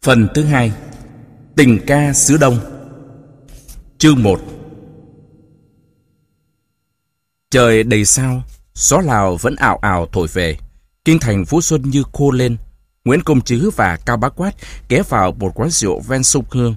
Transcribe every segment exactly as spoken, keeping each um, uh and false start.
Phần thứ hai. Tình ca xứ Đông. Chương một. Trời đầy sao, gió Lào vẫn ào ào thổi về. Kinh thành Phú Xuân như khô lên. Nguyễn Công Trứ và Cao Bá Quát ghé vào một quán rượu ven sông Hương.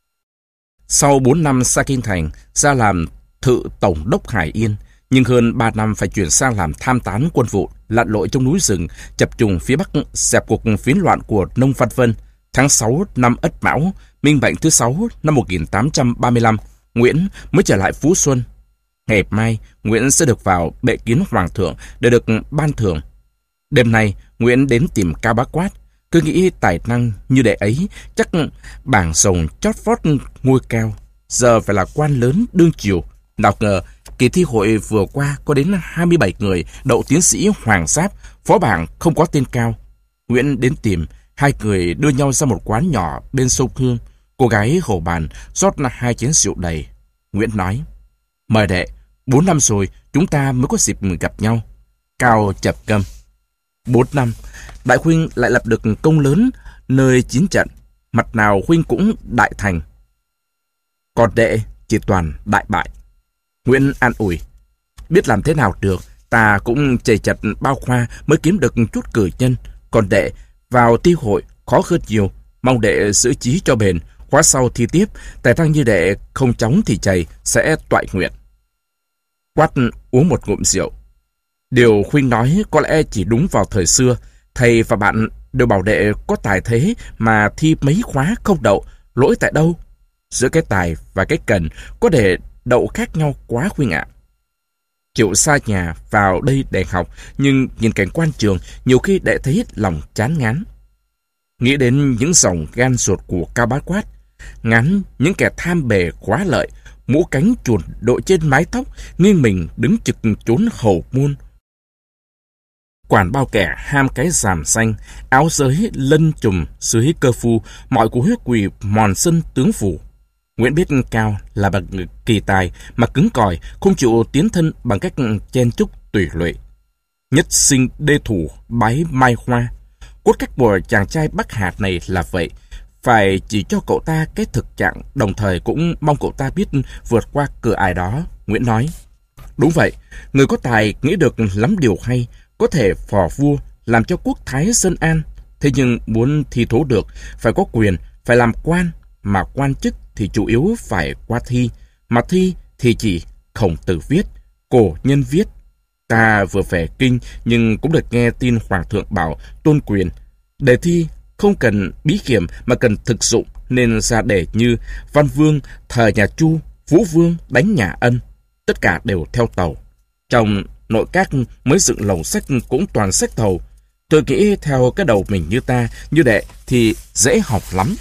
Sau bốn năm xa kinh thành, ra làm thự tổng đốc Hải Yên, nhưng hơn ba năm phải chuyển sang làm tham tán quân vụ, lặn lội trong núi rừng, chập trùng phía Bắc, dẹp cuộc phiến loạn của Nông Văn Vân. Tháng sáu năm Ất Mão, Minh Mệnh thứ sáu năm một nghìn tám trăm ba mươi lăm, Nguyễn mới trở lại Phú Xuân. Ngày mai, Nguyễn sẽ được vào bệ kiến Hoàng thượng để được ban thưởng. Đêm nay, Nguyễn đến tìm Cao Bá Quát. Cứ nghĩ tài năng như đệ ấy, chắc bảng rồng chót vót ngôi cao, giờ phải là quan lớn đương triều. Nào ngờ, kỳ thi hội vừa qua có đến hai mươi bảy người đậu tiến sĩ hoàng giáp, phó bảng không có tên Cao. Nguyễn đến tìm, hai người đưa nhau ra một quán nhỏ bên sông Hương. Cô gái hầu bàn rót hai chén rượu đầy. Nguyễn nói: "Mời đệ, bốn năm rồi chúng ta mới có dịp gặp nhau." Cao chập câm: "Bốn năm, đại huynh lại lập được công lớn nơi chiến trận, mặt nào huynh cũng đại thành. Còn đệ chỉ toàn đại bại." Nguyễn an ủi: "Biết làm thế nào được, ta cũng chầy chật bao khoa mới kiếm được chút cử nhân. Còn đệ vào ti hội khó hơn nhiều, mong đệ giữ chí cho bền, khóa sau thi tiếp, tài năng như đệ không chóng thì chày sẽ toại nguyện." Quát uống một ngụm rượu: "Điều huynh nói có lẽ chỉ đúng vào thời xưa. Thầy và bạn đều bảo đệ có tài thế mà thi mấy khóa không đậu, lỗi tại đâu? Giữa cái tài và cái cần có để đậu khác nhau quá huynh ạ. Chịu xa nhà vào đây để học, nhưng nhìn cảnh quan trường nhiều khi đệ thấy lòng chán ngán." Nghĩ đến những dòng gan ruột của Cao Bá Quát, ngán những kẻ tham bề khóa lợi, mũ cánh chuồn đội trên mái tóc, nghiêng mình đứng trực trốn hầu môn. Quản bao kẻ ham cái giàm xanh, áo giới lân trùm dưới cơ phu, mọi cú huyết quỳ mòn sân tướng phủ. Nguyễn biết Cao là bậc kỳ tài mà cứng cỏi, không chịu tiến thân bằng cách chen chúc tùy lụy. Nhất sinh đê thủ bái mai hoa. Cốt cách của chàng trai Bắc Hạt này là vậy, phải chỉ cho cậu ta cái thực trạng, đồng thời cũng mong cậu ta biết vượt qua cửa ải đó. Nguyễn nói: "Đúng vậy, người có tài nghĩ được lắm điều hay, có thể phò vua, làm cho quốc thái dân an. Thế nhưng muốn thi thố được, phải có quyền, phải làm quan, mà quan chức thì chủ yếu phải qua thi, mà thi thì chỉ Khổng Tử viết, cổ nhân viết. Ta vừa về kinh nhưng cũng được nghe tin Hoàng thượng bảo tôn quyền. Đề thi không cần bí kiểm mà cần thực dụng, nên ra đề như Văn Vương thời nhà Chu, Vũ Vương đánh nhà Ân. Tất cả đều theo tàu. Trong nội các mới dựng lồng sách cũng toàn sách tàu. Tôi nghĩ theo cái đầu mình như ta, như đệ thì dễ học lắm."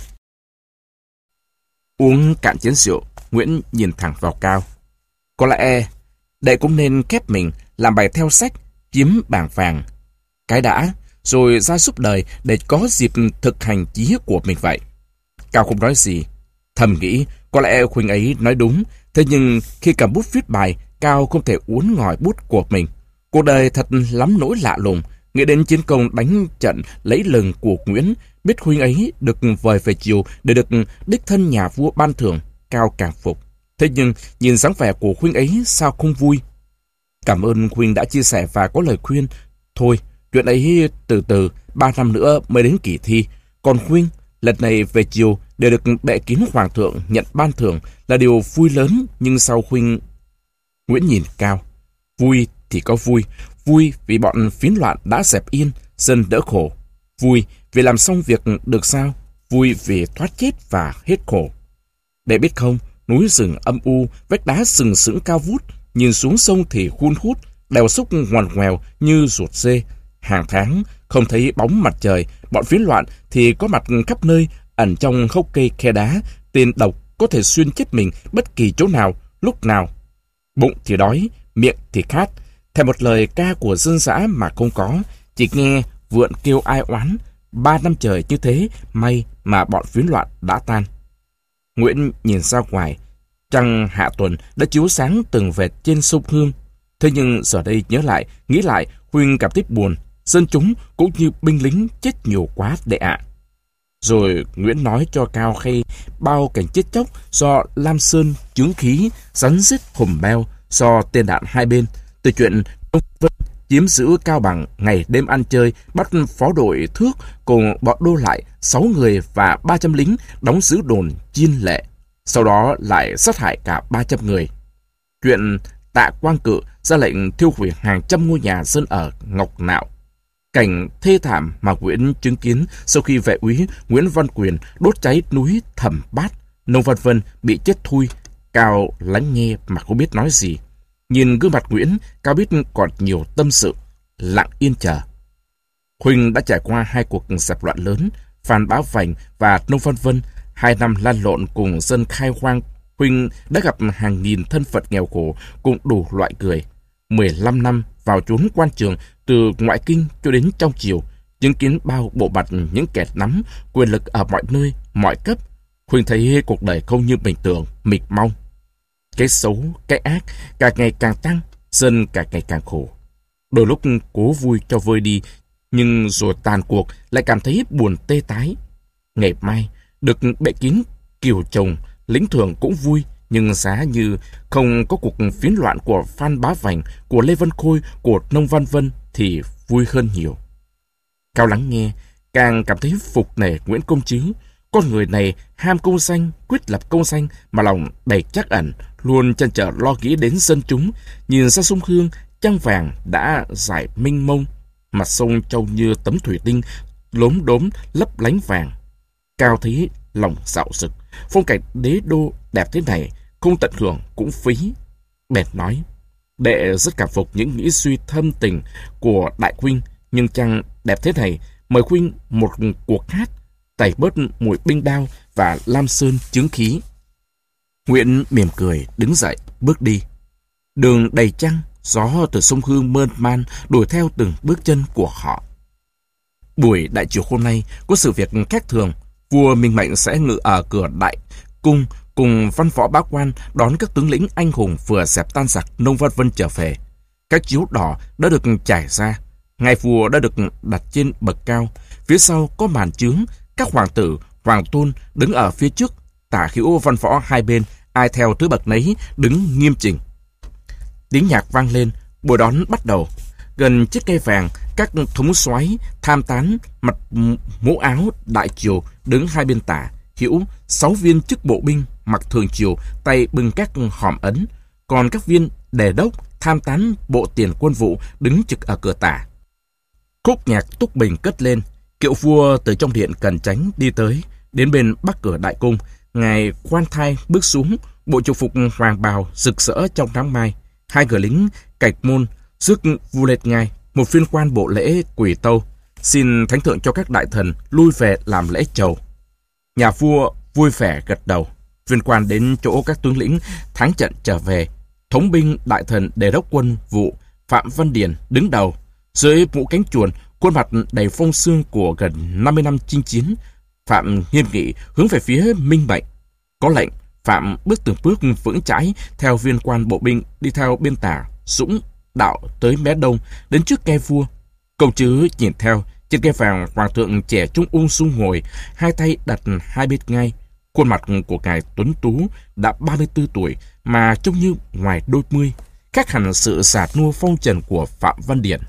Uống cạn chén rượu, Nguyễn nhìn thẳng vào Cao: "Có lẽ đệ cũng nên khép mình làm bài theo sách, kiếm bảng vàng cái đã, rồi ra giúp đời để có dịp thực hành chí của mình vậy." Cao không nói gì, thầm nghĩ có lẽ huynh ấy nói đúng. Thế nhưng khi cầm bút viết bài, Cao không thể uốn ngòi bút của mình. Cuộc đời thật lắm nỗi lạ lùng. Nghĩ đến chiến công đánh trận lấy lừng của Nguyễn, biết huynh ấy được vời về chiều để được đích thân nhà vua ban thưởng, Cao càng phục. Thế nhưng nhìn dáng vẻ của huynh ấy sao không vui. Cảm ơn huynh đã chia sẻ và có lời khuyên. Thôi, chuyện ấy từ từ, ba năm nữa mới đến kỳ thi. Còn huynh, lần này về chiều để được bệ kiến Hoàng thượng nhận ban thưởng là điều vui lớn, nhưng sao huynh... Nguyễn nhìn Cao: "Vui thì có vui, vui vì bọn phiến loạn đã dẹp yên, dân đỡ khổ. Vui vì làm xong việc được sao, vui vì thoát chết và hết khổ. Để biết không, núi rừng âm u, vách đá sừng sững cao vút, nhìn xuống sông thì hun hút, đèo xúc ngoằn ngoèo như ruột dê. Hàng tháng không thấy bóng mặt trời, bọn phiến loạn thì có mặt khắp nơi, ẩn trong hốc cây khe đá, tên độc có thể xuyên chết mình bất kỳ chỗ nào, lúc nào. Bụng thì đói, miệng thì khát, theo một lời ca của dân dã mà không có, chỉ nghe vượn kêu ai oán. Ba năm trời như thế, may mà bọn phiến loạn đã tan." Nguyễn nhìn ra ngoài, trăng hạ tuần đã chiếu sáng từng vệt trên sông Hương. Thế nhưng giờ đây nhớ lại, nghĩ lại, huynh cảm thấy buồn. Dân chúng cũng như binh lính chết nhiều quá đệ ạ. Rồi Nguyễn nói cho Cao hay bao cảnh chết chóc do Lam Sơn chướng khí, rắn rết hùm beo do tên đạn hai bên, từ chuyện Đông Vân chiếm giữ Cao Bằng, ngày đêm ăn chơi, bắt phó đội Thước cùng bọn Đô lại sáu người và ba trăm lính đóng giữ đồn Chiên Lệ, sau đó lại sát hại cả ba trăm người. Chuyện Tạ Quang Cự ra lệnh thiêu hủy hàng trăm ngôi nhà dân ở Ngọc Nạo. Cảnh thê thảm mà Nguyễn chứng kiến sau khi vệ úy Nguyễn Văn Quyền đốt cháy núi Thẩm Bát, Nông Văn Vân bị chết thui. Cao lắng nghe mà không biết nói gì. Nhìn gương mặt Nguyễn, Cao biết còn nhiều tâm sự, lặng yên chờ. Huynh đã trải qua hai cuộc dẹp loạn lớn, Phan Bá Vành và Nông Văn Vân, hai năm lăn lộn cùng dân khai hoang. Huynh đã gặp hàng nghìn thân phận nghèo khổ cùng đủ loại người. mười lăm năm vào trốn quan trường, từ ngoại kinh cho đến trong triều, chứng kiến bao bộ mặt những kẻ nắm quyền lực ở mọi nơi, mọi cấp. Huynh thấy cuộc đời không như bình tưởng, mịt mong. Cái xấu, cái ác càng ngày càng tăng, dân càng ngày càng khổ. Đôi lúc cố vui cho vơi đi, nhưng rồi tàn cuộc lại cảm thấy buồn tê tái. Ngày mai, được bệ kín kiều chồng, lĩnh thưởng cũng vui, nhưng giá như không có cuộc phiến loạn của Phan Bá Vành, của Lê Văn Khôi, của Nông Văn Vân thì vui hơn nhiều. Cao lắng nghe, càng cảm thấy phục nể Nguyễn Công Trứ. Con người này ham công danh, quyết lập công danh mà lòng đầy trắc ẩn, luôn chăn trở lo nghĩ đến dân chúng. Nhìn ra sông Hương, trăng vàng đã rải mênh mông, mặt sông trông như tấm thủy tinh lốm đốm lấp lánh vàng. Cao thấy lòng dạo dực, phong cảnh đế đô đẹp thế này không tận hưởng cũng phí. Bèn nói: đệ rất cảm phục những nghĩ suy thâm tình của đại huynh, nhưng chăng đẹp thế này, mời huynh một cuộc hát, tẩy bớt mùi binh đao và Lam Sơn chướng khí. Nguyễn mỉm cười đứng dậy bước đi. Đường đầy trăng, gió từ sông Hương mơn man đuổi theo từng bước chân của họ. Buổi đại triều hôm nay có sự việc khác thường. Vua Minh Mệnh sẽ ngự ở cửa đại cung cùng văn võ bá quan đón các tướng lĩnh anh hùng vừa dẹp tan giặc Nông Văn Vân trở về. Các chiếu đỏ đã được trải ra, ngài vua đã được đặt trên bậc cao, phía sau có màn chướng, các hoàng tử, hoàng tôn đứng ở phía trước, tả hữu văn võ hai bên, ai theo thứ bậc nấy đứng nghiêm chỉnh. Tiếng nhạc vang lên, buổi đón bắt đầu. Gần chiếc cây vàng, các thống soái tham tán mặc mũ áo đại triều đứng hai bên tả hữu, sáu viên chức bộ binh mặc thường triều tay bưng các hòm ấn, còn các viên đề đốc tham tán bộ tiền quân vụ đứng trực ở cửa tả. Khúc nhạc túc bình cất lên, kiệu vua từ trong điện Cần Chánh đi tới, đến bên bắc cửa đại cung. Ngài khoan thai bước xuống, bộ triều phục hoàng bào rực rỡ trong nắng mai. Hai người lính cạch môn rước vua lên ngai. Một viên quan bộ lễ quỳ tâu xin thánh thượng cho các đại thần lui về làm lễ chầu. Nhà vua vui vẻ gật đầu. Viên quan đến chỗ các tướng lĩnh thắng trận trở về. Thống binh đại thần đề đốc quân vụ Phạm Văn Điền đứng đầu, dưới mũ cánh chuồn, khuôn mặt đầy phong sương của gần năm mươi năm chinh chiến. Phạm nghiêm nghị hướng về phía Minh Mệnh. Có lệnh, Phạm bước từng bước vững chãi theo viên quan bộ binh đi theo bên tả Dũng đạo tới mé đông, đến trước ke vua. Công Trứ nhìn theo. Trên ke vàng, hoàng thượng trẻ trung ung dung ngồi, hai tay đặt hai bên ngai. Khuôn mặt của ngài tuấn tú đã ba mươi tư tuổi mà trông như ngoài đôi mươi, khác hẳn sự già nua phong trần của Phạm Văn Điền.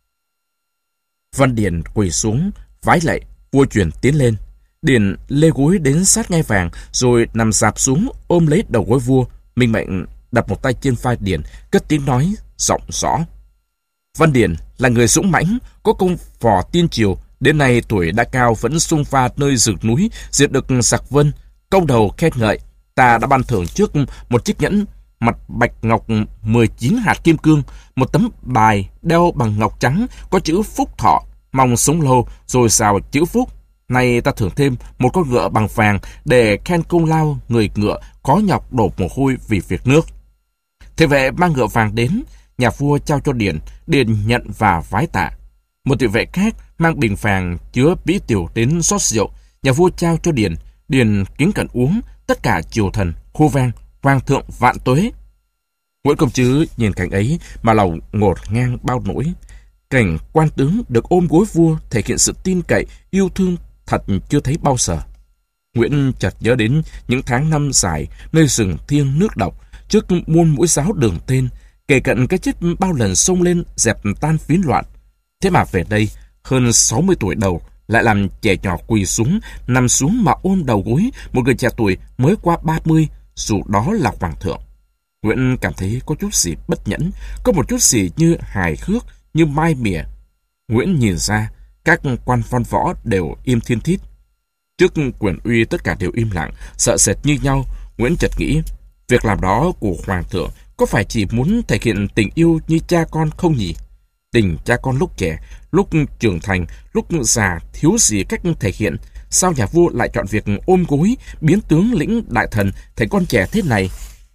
Văn Điền quỳ xuống vái lạy, vua truyền tiến lên. Điền lê gối đến sát ngai vàng rồi nằm rạp xuống ôm lấy đầu gối vua. Minh Mệnh đặt một tay trên vai Điền, cất tiếng nói giọng rõ: Văn Điền là người dũng mãnh, có công phò tiên triều, đến nay tuổi đã cao vẫn xung pha nơi rừng núi, diệt được giặc Vân. Công đầu khen ngợi, ta đã ban thưởng trước một chiếc nhẫn mặt bạch ngọc mười chín hạt kim cương, một tấm bài đeo bằng ngọc trắng có chữ phúc thọ, mong sống lâu rồi xào chữ phúc. Nay ta thưởng thêm một con ngựa bằng vàng để khen công lao người ngựa có nhọc đổ mồ hôi vì việc nước. Thị vệ mang ngựa vàng đến, nhà vua trao cho Điền, Điền nhận và vái tạ. Một thị vệ khác mang bình vàng chứa bí tiểu đến rót rượu, nhà vua trao cho Điền, Điền kính cẩn uống. Tất cả triều thần hô vang hoàng thượng vạn tuế. Nguyễn Công Trứ nhìn cảnh ấy mà lòng ngột ngang bao nỗi. Cảnh quan tướng được ôm gối vua thể hiện sự tin cậy, yêu thương thật chưa thấy bao giờ. Nguyễn chợt nhớ đến những tháng năm dài nơi rừng thiêng nước độc, trước muôn mũi giáo đường tên, kể cận cái chết bao lần xông lên dẹp tan phiến loạn. Thế mà về đây, hơn sáu mươi tuổi đầu, lại làm trẻ nhỏ quỳ xuống, nằm xuống mà ôm đầu gối một người trẻ tuổi mới qua ba mươi, dù đó là hoàng thượng. Nguyễn cảm thấy có chút gì bất nhẫn, có một chút gì như hài hước, như mai mỉa. Nguyễn nhìn ra, các quan văn võ đều im thiên thít. Trước quyền uy tất cả đều im lặng, sợ sệt như nhau. Nguyễn chợt nghĩ, việc làm đó của hoàng thượng có phải chỉ muốn thể hiện tình yêu như cha con không nhỉ? Tình cha con lúc trẻ, lúc trưởng thành, lúc già thiếu gì cách thể hiện. Sao nhà vua lại chọn việc ôm gối, biến tướng lĩnh đại thần thành con trẻ thế này?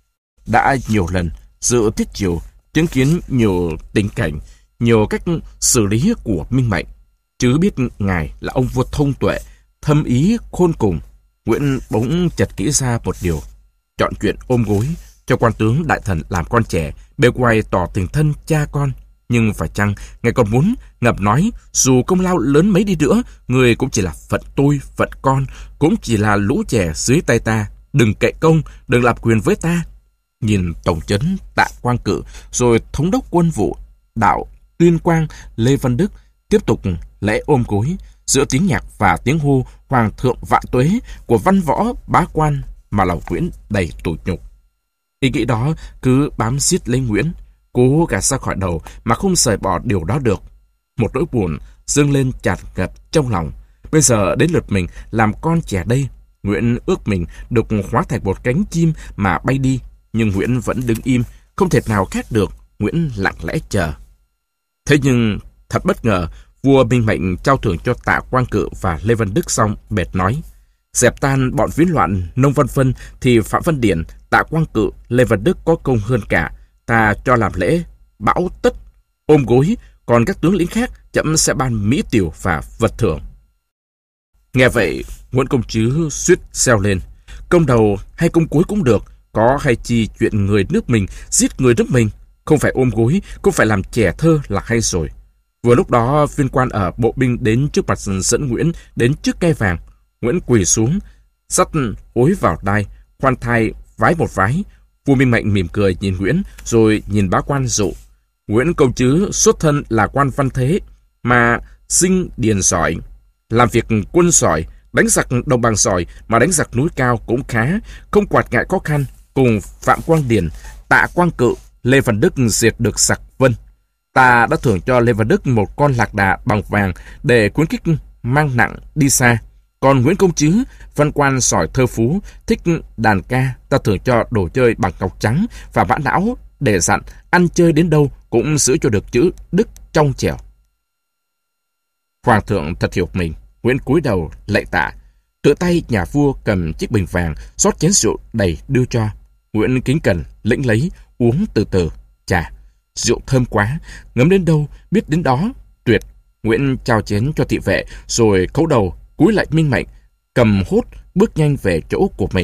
Đã nhiều lần dự tiết triều, chứng kiến nhiều tình cảnh, nhiều cách xử lý của Minh Mệnh, chứ biết ngài là ông vua thông tuệ, thâm ý khôn cùng. Nguyễn bỗng chợt nghĩ ra một điều: chọn chuyện ôm gối cho quan tướng đại thần làm con trẻ, bề ngoài tỏ tình thân cha con, nhưng phải chăng ngài còn muốn ngầm nói dù công lao lớn mấy đi nữa, người cũng chỉ là phận tôi, phận con, cũng chỉ là lũ trẻ dưới tay ta, đừng cậy công, đừng làm quyền với ta. Nhìn tổng trấn Tạ Quang Cự, rồi thống đốc quân vụ Đạo Tuyên Quang Lê Văn Đức tiếp tục lễ ôm gối, giữa tiếng nhạc và tiếng hô hoàng thượng vạn tuế của văn võ bá quan, mà lòng Nguyễn đầy tủi nhục. Ý nghĩ đó cứ bám giết lấy Nguyễn, cố gạt ra khỏi đầu mà không rời bỏ điều đó được. Một nỗi buồn dâng lên tràn ngập trong lòng. Bây giờ đến lượt mình làm con trẻ đây. Nguyễn ước mình được hóa thành một cánh chim mà bay đi, nhưng Nguyễn vẫn đứng im, không thể nào khác được. Nguyễn lặng lẽ chờ. Thế nhưng thật bất ngờ, vua Minh Mệnh trao thưởng cho Tạ Quang Cự và Lê Văn Đức xong, bèn nói: dẹp tan bọn phiến loạn Nông Văn Phân thì Phạm Văn Điển, Tạ Quang Cự, Lê Văn Đức có công hơn cả. Ta cho làm lễ bão tất, ôm gối, còn các tướng lĩnh khác chậm sẽ ban mỹ tiểu và vật thưởng. Nghe vậy, Nguyễn Công Trứ suýt reo lên: công đầu hay công cuối cũng được, có hay chi chuyện người nước mình giết người nước mình, không phải ôm gối, không phải làm trẻ thơ là hay rồi. Vừa lúc đó, viên quan ở bộ binh đến trước mặt dẫn Nguyễn đến trước cây vàng. Nguyễn quỳ xuống, sắt hối vào đai, khoan thai vái một vái. Vua Minh Mệnh mỉm cười nhìn Nguyễn, rồi nhìn bá quan dụ: Nguyễn Công Trứ xuất thân là quan văn thế, mà sinh điền giỏi, làm việc quân giỏi, đánh giặc đồng bằng giỏi, mà đánh giặc núi cao cũng khá, không quản ngại khó khăn. Cùng Phạm Quang Điển, Tạ Quang Cự, Lê Văn Đức diệt được giặc Vân. Ta đã thưởng cho Lê Văn Đức một con lạc đà bằng vàng để khuyến khích mang nặng đi xa. Còn Nguyễn Công Trứ, văn quan giỏi thơ phú, thích đàn ca, ta thưởng cho đồ chơi bằng ngọc trắng và mã não, để dặn ăn chơi đến đâu cũng giữ cho được chữ đức trong trẻo. Hoàng thượng thật hiểu mình. Nguyễn cúi đầu lạy tạ, tự tay nhà vua cầm chiếc bình vàng rót chén rượu đầy đưa cho. Nguyễn kính cẩn lĩnh lấy, uống từ từ. Chà, rượu thơm quá, ngấm đến đâu biết đến đó, tuyệt. Nguyễn trao chén cho thị vệ, rồi khấu đầu cúi lại Minh Mệnh, cầm hốt bước nhanh về chỗ của mình.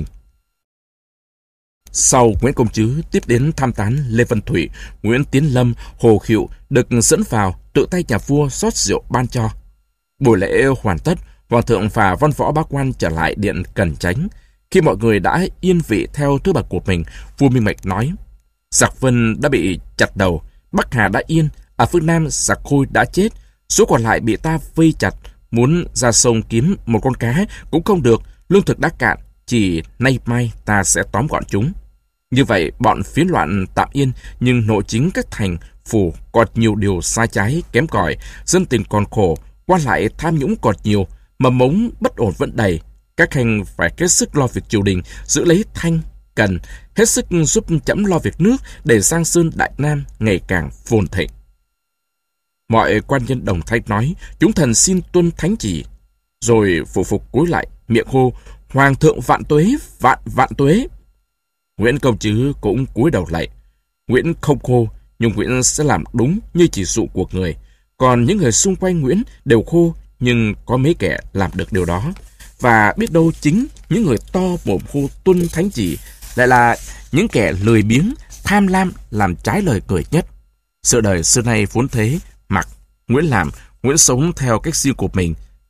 Sau Nguyễn Công Trứ tiếp đến tham tán Lê Văn Thủy, Nguyễn Tiến Lâm, Hồ Khịu được dẫn vào, tự tay nhà vua rót rượu ban cho. Buổi lễ hoàn tất, hoàng thượng và văn võ bá quan trở lại điện Cẩn Chánh. Khi mọi người đã yên vị theo thứ bậc của mình, vua Minh Mệnh nói: giặc Vân đã bị chặt đầu, Bắc Hà đã yên, ở phương Nam giặc Khôi đã chết, số còn lại bị ta vây chặt, muốn ra sông kiếm một con cá cũng không được, lương thực đã cạn, chỉ nay mai ta sẽ tóm gọn chúng. Như vậy bọn phiến loạn tạm yên, nhưng nội chính các thành phủ còn nhiều điều sai trái kém cỏi, dân tình còn khổ, quan lại tham nhũng còn nhiều, mầm mống bất ổn vẫn đầy. Các khanh phải hết sức lo việc triều đình, giữ lấy thanh cần, hết sức giúp chẫm lo việc nước, để Giang Sơn Đại Nam ngày càng phồn thịnh. Mọi quan nhân đồng thanh nói: chúng thần xin tuân thánh chỉ. Rồi phụ phục cúi lại, miệng hô: hoàng thượng vạn tuế, vạn vạn tuế. Nguyễn Công Trứ cũng cúi đầu lạy. Nguyễn không khô, nhưng Nguyễn sẽ làm đúng như chỉ dụ của người. Còn những người xung quanh Nguyễn đều khô, nhưng có mấy kẻ làm được điều đó. Và biết đâu chính những người to mồm hô tuân thánh chỉ lại là những kẻ lười biếng, tham lam, làm trái lời người nhất. Sự đời xưa nay vốn thế, mặc Nguyễn làm, Nguyễn sống theo cách riêng của mình,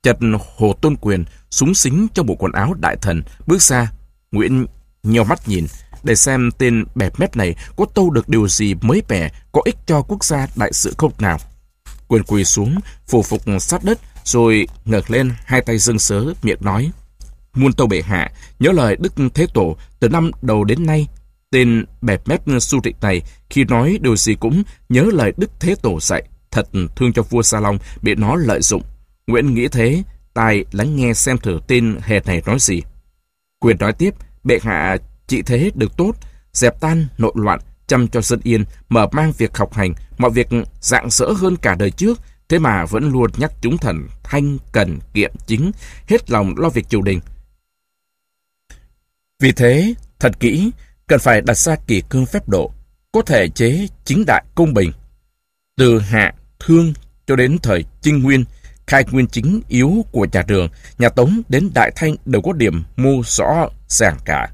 Chợt Hồ Tôn Quyền súng xính trong bộ quần áo đại thần bước ra. Nguyễn nheo mắt nhìn để xem tên bẹp mép này có tâu được điều gì mới mẻ có ích cho quốc gia đại sự không nào. Quyền quỳ xuống phủ phục sát đất, rồi ngẩng lên hai tay dâng sớ, miệng nói: Muôn tâu bệ hạ, nhớ lời Đức Thế Tổ từ năm đầu đến nay. Tên bẹp mép su trịnh này khi nói điều gì cũng nhớ lời Đức Thế Tổ dạy, thật thương cho vua Sa Long bị nó lợi dụng. Nguyễn nghĩ thế, tai lắng nghe xem thử tên hề này nói gì. Quyền nói tiếp: Bệ hạ trị thế được tốt, dẹp tan nội loạn, chăm cho dân yên, mở mang việc học hành, mọi việc rạng rỡ hơn cả đời trước, thế mà vẫn luôn nhắc chúng thần thanh cần kiệm chính, hết lòng lo việc triều đình. Vì thế, thật kỹ, cần phải đặt ra kỷ cương phép độ, có thể chế chính đại công bình. Từ Hạ, Thương cho đến thời Trinh Nguyên, khai nguyên chính yếu của nhà Đường, nhà Tống đến Đại Thanh đều có điểm mô rõ ràng cả.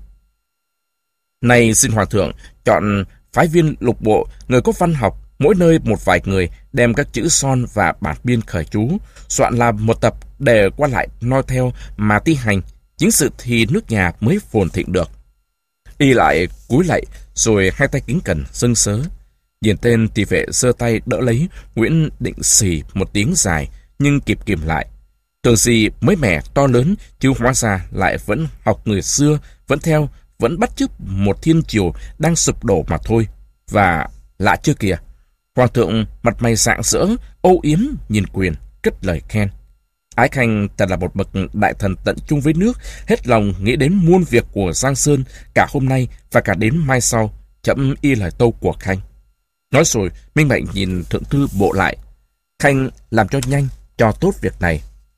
Nay xin Hoàng thượng chọn phái viên lục bộ, người có văn học, mỗi nơi một vài người, đem các chữ son và bản biên khởi chú, soạn làm một tập để qua lại noi theo mà thi hành, chính sự thì nước nhà mới phồn thịnh được. Y lại cúi lạy, rồi hai tay kính cẩn dâng sớ. Nhìn tên tỳ vệ giơ tay đỡ lấy, Nguyễn định xì một tiếng dài, nhưng kịp kìm lại. Tưởng gì mới mẻ to lớn, chứ hóa ra lại vẫn học người xưa, vẫn theo, vẫn bắt chước một thiên triều đang sụp đổ mà thôi. Và lạ chưa kìa, Hoàng thượng mặt mày rạng rỡ, âu yếm nhìn Quyền, cất lời khen: Ái Khanh thật là một bậc đại thần tận trung với nước, hết lòng nghĩ đến muôn việc của Giang Sơn, cả hôm nay và cả đến mai sau, chậm y lời tâu của Khanh. Nói rồi, Minh Mệnh nhìn thượng thư bộ lại: Khanh làm cho nhanh, cho tốt việc này.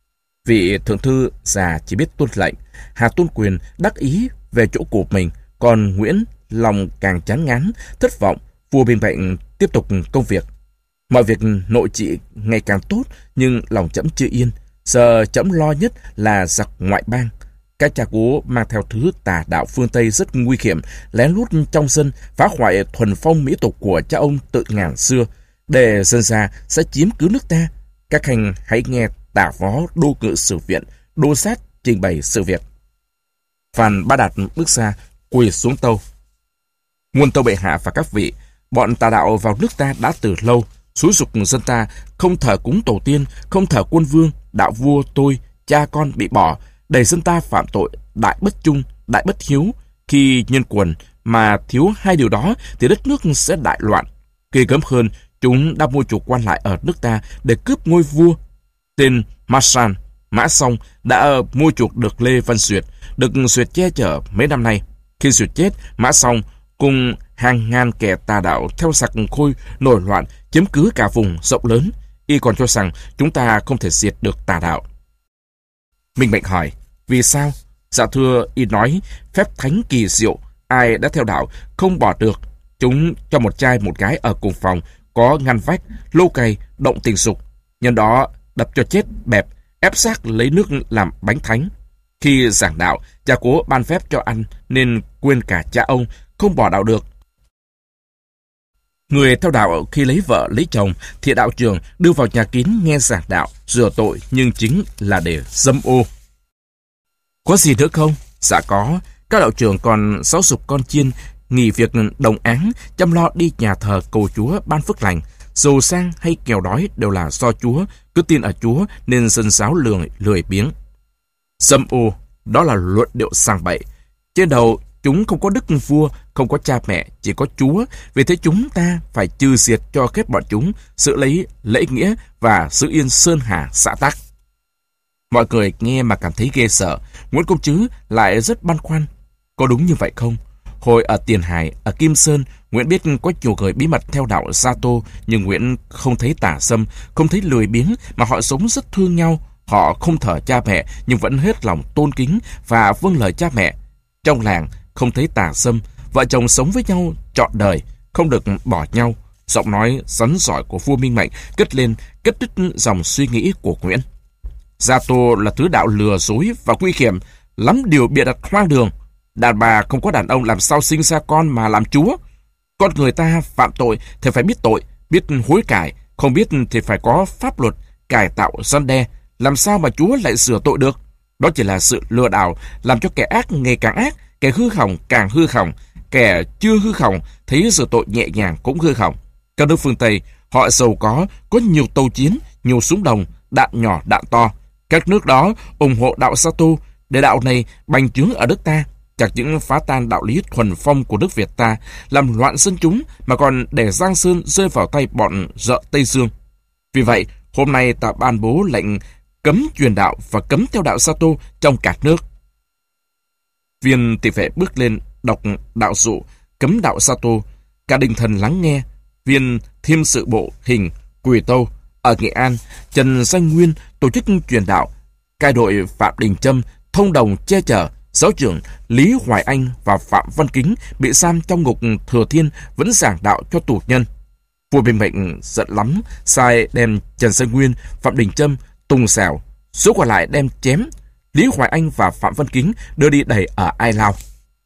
Vị thượng thư già chỉ biết tuân lệnh. Hà Tôn Quyền đắc ý về chỗ của mình, còn Nguyễn lòng càng chán ngán, thất vọng. Vua Minh Mệnh tiếp tục công việc. Mọi việc nội trị ngày càng tốt, nhưng lòng trẫm chưa yên. Giờ trẫm lo nhất là giặc ngoại bang. Các cha cố mang theo thứ tà đạo phương Tây rất nguy hiểm, lén lút trong dân, phá hoại thuần phong mỹ tục của cha ông tự ngàn xưa, để dân ra sẽ chiếm cứ nước ta. Các khanh hãy nghe tả phó đô ngự sử viện Đô Sát trình bày sự việc. Phan Bá Đạt bước ra, quỳ xuống tâu: Muôn tâu bệ hạ và các vị, bọn tà đạo vào nước ta đã từ lâu, xúi giục dân ta không thờ cúng tổ tiên, không thờ quân vương, đạo vua tôi, cha con bị bỏ, đẩy dân ta phạm tội đại bất trung, đại bất hiếu. Khi nhân quần mà thiếu hai điều đó thì đất nước sẽ đại loạn. Ghê gớm hơn, chúng đã mua chuộc quan lại ở nước ta để cướp ngôi vua. Tên Marsan, Mã Song đã mua chuộc được Lê Văn Duyệt, được Duyệt che chở mấy năm nay. Khi Duyệt chết, Mã Song cùng hàng ngàn kẻ tà đạo theo giặc Khôi nổi loạn, chiếm cứ cả vùng rộng lớn. Y còn cho rằng chúng ta không thể diệt được tà đạo. Minh Mệnh hỏi: Vì sao? Dạ thưa, y nói phép thánh kỳ diệu, ai đã theo đạo không bỏ được. Chúng cho một trai một gái ở cùng phòng, có ngăn vách, lô cày, động tình dục. Nhân đó đập cho chết bẹp, ép xác lấy nước làm bánh thánh. Khi giảng đạo, cha cố ban phép cho ăn nên quên cả cha ông, không bỏ đạo được. Người theo đạo khi lấy vợ lấy chồng thì đạo trưởng đưa vào nhà kín nghe giảng đạo, rửa tội, nhưng chính là để dâm ô. Có gì nữa không? Dạ có. Các đạo trưởng còn giáo dục con chiên nghỉ việc đồng áng, chăm lo đi nhà thờ cầu Chúa ban phước lành. Giàu sang hay nghèo đói đều là do Chúa, cứ tin ở Chúa nên dân giáo lười lười biếng. Dâm ô, đó là luận điệu sang bậy. Trên đầu chúng không có đức vua, không có cha mẹ, chỉ có Chúa. Vì thế chúng ta phải trừ diệt cho khép bọn chúng, giữ lấy lễ nghĩa và giữ yên sơn hà xã tắc. Mọi người nghe mà cảm thấy ghê sợ. Nguyễn Công Trứ lại rất băn khoăn. Có đúng như vậy không? Hồi ở Tiền Hải, ở Kim Sơn, Nguyễn biết có nhiều người bí mật theo đạo Gia Tô, nhưng Nguyễn không thấy tà dâm, không thấy lười biếng, mà họ sống rất thương nhau. Họ không thờ cha mẹ, nhưng vẫn hết lòng tôn kính và vâng lời cha mẹ. Trong làng không thấy tà dâm, vợ chồng sống với nhau trọn đời, không được bỏ nhau. Giọng nói rắn giỏi của vua Minh Mệnh cất lên, cất đứt dòng suy nghĩ của Nguyễn. Gia Tô là thứ đạo lừa dối và nguy hiểm, lắm điều bịa đặt hoang đường. Đàn bà không có đàn ông làm sao sinh ra con mà làm chúa. Con người ta phạm tội thì phải biết tội, biết hối cải, không biết thì phải có pháp luật cải tạo răn đe, làm sao mà Chúa lại sửa tội được? Đó chỉ là sự lừa đảo, làm cho kẻ ác ngày càng ác, kẻ hư hỏng càng hư hỏng, kẻ chưa hư hỏng thấy sửa tội nhẹ nhàng cũng hư hỏng. Các nước phương Tây, họ giàu có, có nhiều tàu chiến, nhiều súng đồng, đạn nhỏ, đạn to. Các nước đó ủng hộ đạo Sa Tu, để đạo này bành trướng ở nước ta, chẳng những phá tan đạo lý thuần phong của nước Việt ta, làm loạn dân chúng, mà còn để Giang Sơn rơi vào tay bọn rợ Tây Dương. Vì vậy, hôm nay ta ban bố lệnh cấm truyền đạo và cấm theo đạo Sa Tu trong cả nước. Viên tỷ phệ bước lên đọc đạo dụ cấm đạo Sa Tu. Cả đình thần lắng nghe. Viên thiêm sự bộ hình Quỳ Tâu ở Nghệ An, Trần Danh Nguyên tổ chức truyền đạo. Cai đội Phạm Đình Trâm thông đồng che chở. Giáo trưởng Lý Hoài Anh và Phạm Văn Kính bị giam trong ngục Thừa Thiên vẫn giảng đạo cho tù nhân. Vua Bình Mệnh giận lắm, sai đem Trần Danh Nguyên, Phạm Đình Trâm, Tùng Xẻo, số còn lại đem chém. Lý Hoài Anh và Phạm Văn Kính đưa đi đày ở Ai Lao.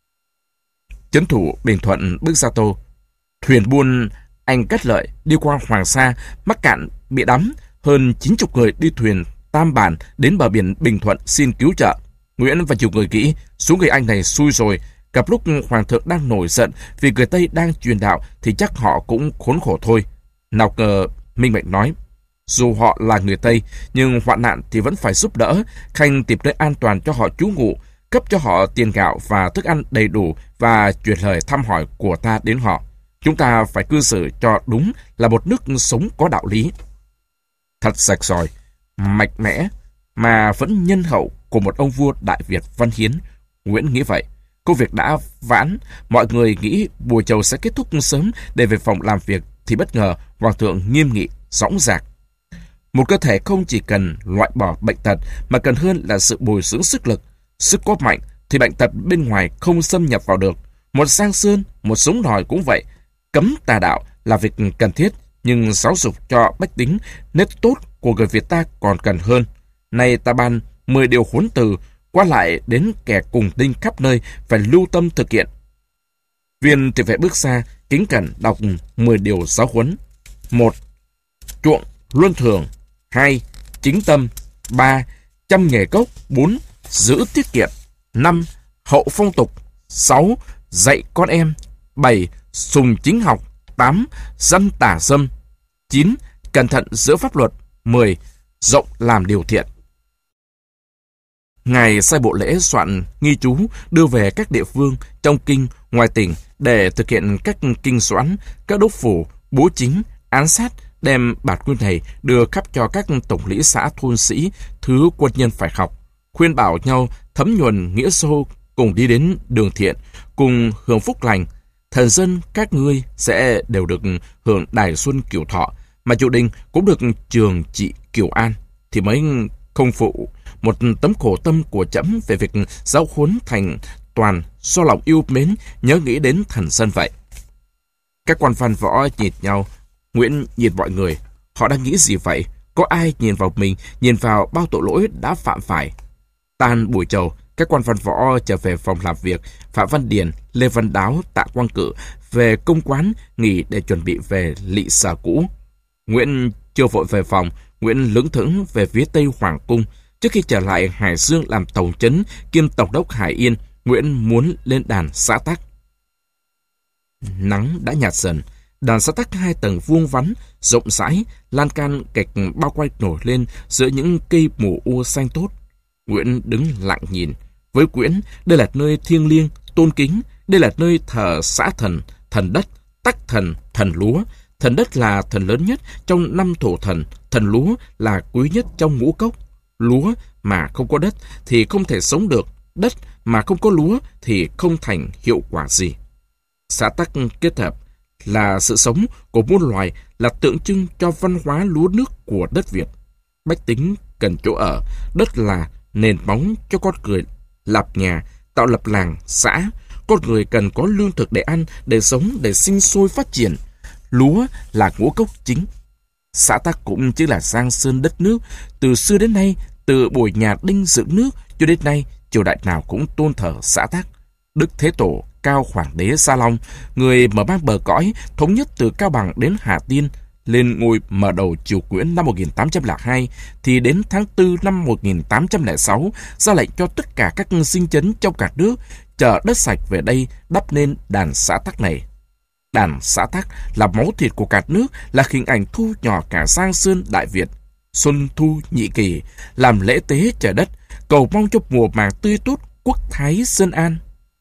Trấn thủ Bình Thuận bước ra tô. Thuyền buôn Anh Cát Lợi đi qua Hoàng Sa, mắc cạn bị đắm. Hơn chín mươi người đi thuyền Tam Bản đến bờ biển Bình Thuận xin cứu trợ. Nguyễn và nhiều người nghĩ số người Anh này xui rồi. Gặp lúc Hoàng thượng đang nổi giận vì người Tây đang truyền đạo thì chắc họ cũng khốn khổ thôi. Nào ngờ Minh Mệnh nói, dù họ là người Tây nhưng hoạn nạn thì vẫn phải giúp đỡ, khanh tìm nơi an toàn cho họ trú ngụ, cấp cho họ tiền gạo và thức ăn đầy đủ và truyền lời thăm hỏi của ta đến họ. Chúng ta phải cư xử cho đúng, là một nước sống có đạo lý. Thật sạch sỏi, mạnh mẽ mà vẫn nhân hậu của một ông vua Đại Việt văn hiến. Nguyễn nghĩ vậy. Công việc đã vãn, mọi người nghĩ buổi chiều sẽ kết thúc sớm để về phòng làm việc, thì bất ngờ Hoàng thượng nghiêm nghị, dõng dạc. Một cơ thể không chỉ cần loại bỏ bệnh tật, mà cần hơn là sự bồi dưỡng sức lực. Sức có mạnh thì bệnh tật bên ngoài không xâm nhập vào được. Một Giang Sơn, một sống nòi cũng vậy. Cấm tà đạo là việc cần thiết, nhưng giáo dục cho bách tính nết tốt của người Việt ta còn cần hơn. Nay ta ban mười điều huấn từ, qua lại đến kẻ cùng đinh khắp nơi phải lưu tâm thực hiện. Viên tỷ vệ bước xa, kính cẩn đọc mười điều giáo huấn. Một. Chuộng luân thường. Hai. Chính tâm. Ba. Chăm nghề gốc. Bốn. Giữ tiết kiệm. Năm. Hậu phong tục. Sáu. Dạy con em. Bảy. Sùng chính học. Tám. Dâm tả dâm. Chín. Cẩn thận giữ pháp luật. Mười. Rộng làm điều thiện. Ngài sai bộ lễ soạn nghi chú đưa về các địa phương trong kinh, ngoài tỉnh để thực hiện các kinh soạn. Các đốc phủ, bố chính, án sát đem bản quyên này đưa khắp cho các tổng lý xã thôn sĩ, thứ quân nhân phải học, khuyên bảo nhau thấm nhuần nghĩa sâu, cùng đi đến đường thiện, cùng hưởng phúc lành. Thần dân các ngươi sẽ đều được hưởng đài xuân cửu thọ, mà triều đình cũng được trường trị cửu an, thì mới không phụ một tấm khổ tâm của trẫm về việc giáo huấn thành toàn do lòng yêu mến, nhớ nghĩ đến thần dân vậy. Các quan văn võ nhìn nhau. Nguyễn nhìn mọi người. Họ đang nghĩ gì vậy? Có ai nhìn vào mình, nhìn vào bao tội lỗi đã phạm phải? Tan buổi chiều, các quan văn võ trở về phòng làm việc. Phạm Văn Điền, Lê Văn Đáo, Tạ Quang Cự về công quán nghỉ để chuẩn bị về lỵ sở cũ. Nguyễn chưa vội về phòng. Nguyễn lững thững về phía tây Hoàng cung. Trước khi trở lại Hải Dương làm tổng trấn kiêm tổng đốc Hải Yên, Nguyễn muốn lên đàn xã tắc. Nắng đã nhạt dần. Đàn xã tắc hai tầng vuông vắn, rộng rãi, lan can gạch bao quanh nổi lên giữa những cây mù u xanh tốt. Nguyễn đứng lặng nhìn. Với Nguyễn, đây là nơi thiêng liêng, tôn kính. Đây là nơi thờ xã thần, thần đất, tắc thần, thần lúa. Thần đất là thần lớn nhất trong năm thổ thần, thần lúa là quý nhất trong ngũ cốc. Lúa mà không có đất thì không thể sống được, đất mà không có lúa thì không thành hiệu quả gì. Xã tắc kết hợp là sự sống của muôn loài, là tượng trưng cho văn hóa lúa nước của đất Việt. Bách tính cần chỗ ở, đất là nền móng cho con người lập nhà, tạo lập làng, xã. Con người cần có lương thực để ăn, để sống, để sinh sôi phát triển. Lúa là ngũ cốc chính. Xã tắc cũng chỉ là giang sơn đất nước. Từ xưa đến nay, từ buổi nhà Đinh dựng nước cho đến nay, triều đại nào cũng tôn thờ xã tắc. Đức Thế Tổ, Cao Hoàng đế Gia Long, người mở mang bờ cõi, thống nhất từ Cao Bằng đến Hà Tiên, lên ngôi mở đầu triều Nguyễn năm một nghìn tám trăm lẻ hai, thì đến tháng tư năm một nghìn tám trăm lẻ sáu ra lệnh cho tất cả các sinh chấn trong cả nước chở đất sạch về đây đắp nên đàn xã tắc này. Đàn xã tắc là máu thịt của cả nước, là hình ảnh thu nhỏ cả Giang Sơn Đại Việt. Xuân thu nhị kỳ, làm lễ tế trời đất, cầu mong cho mùa màng tươi tốt, quốc thái dân an.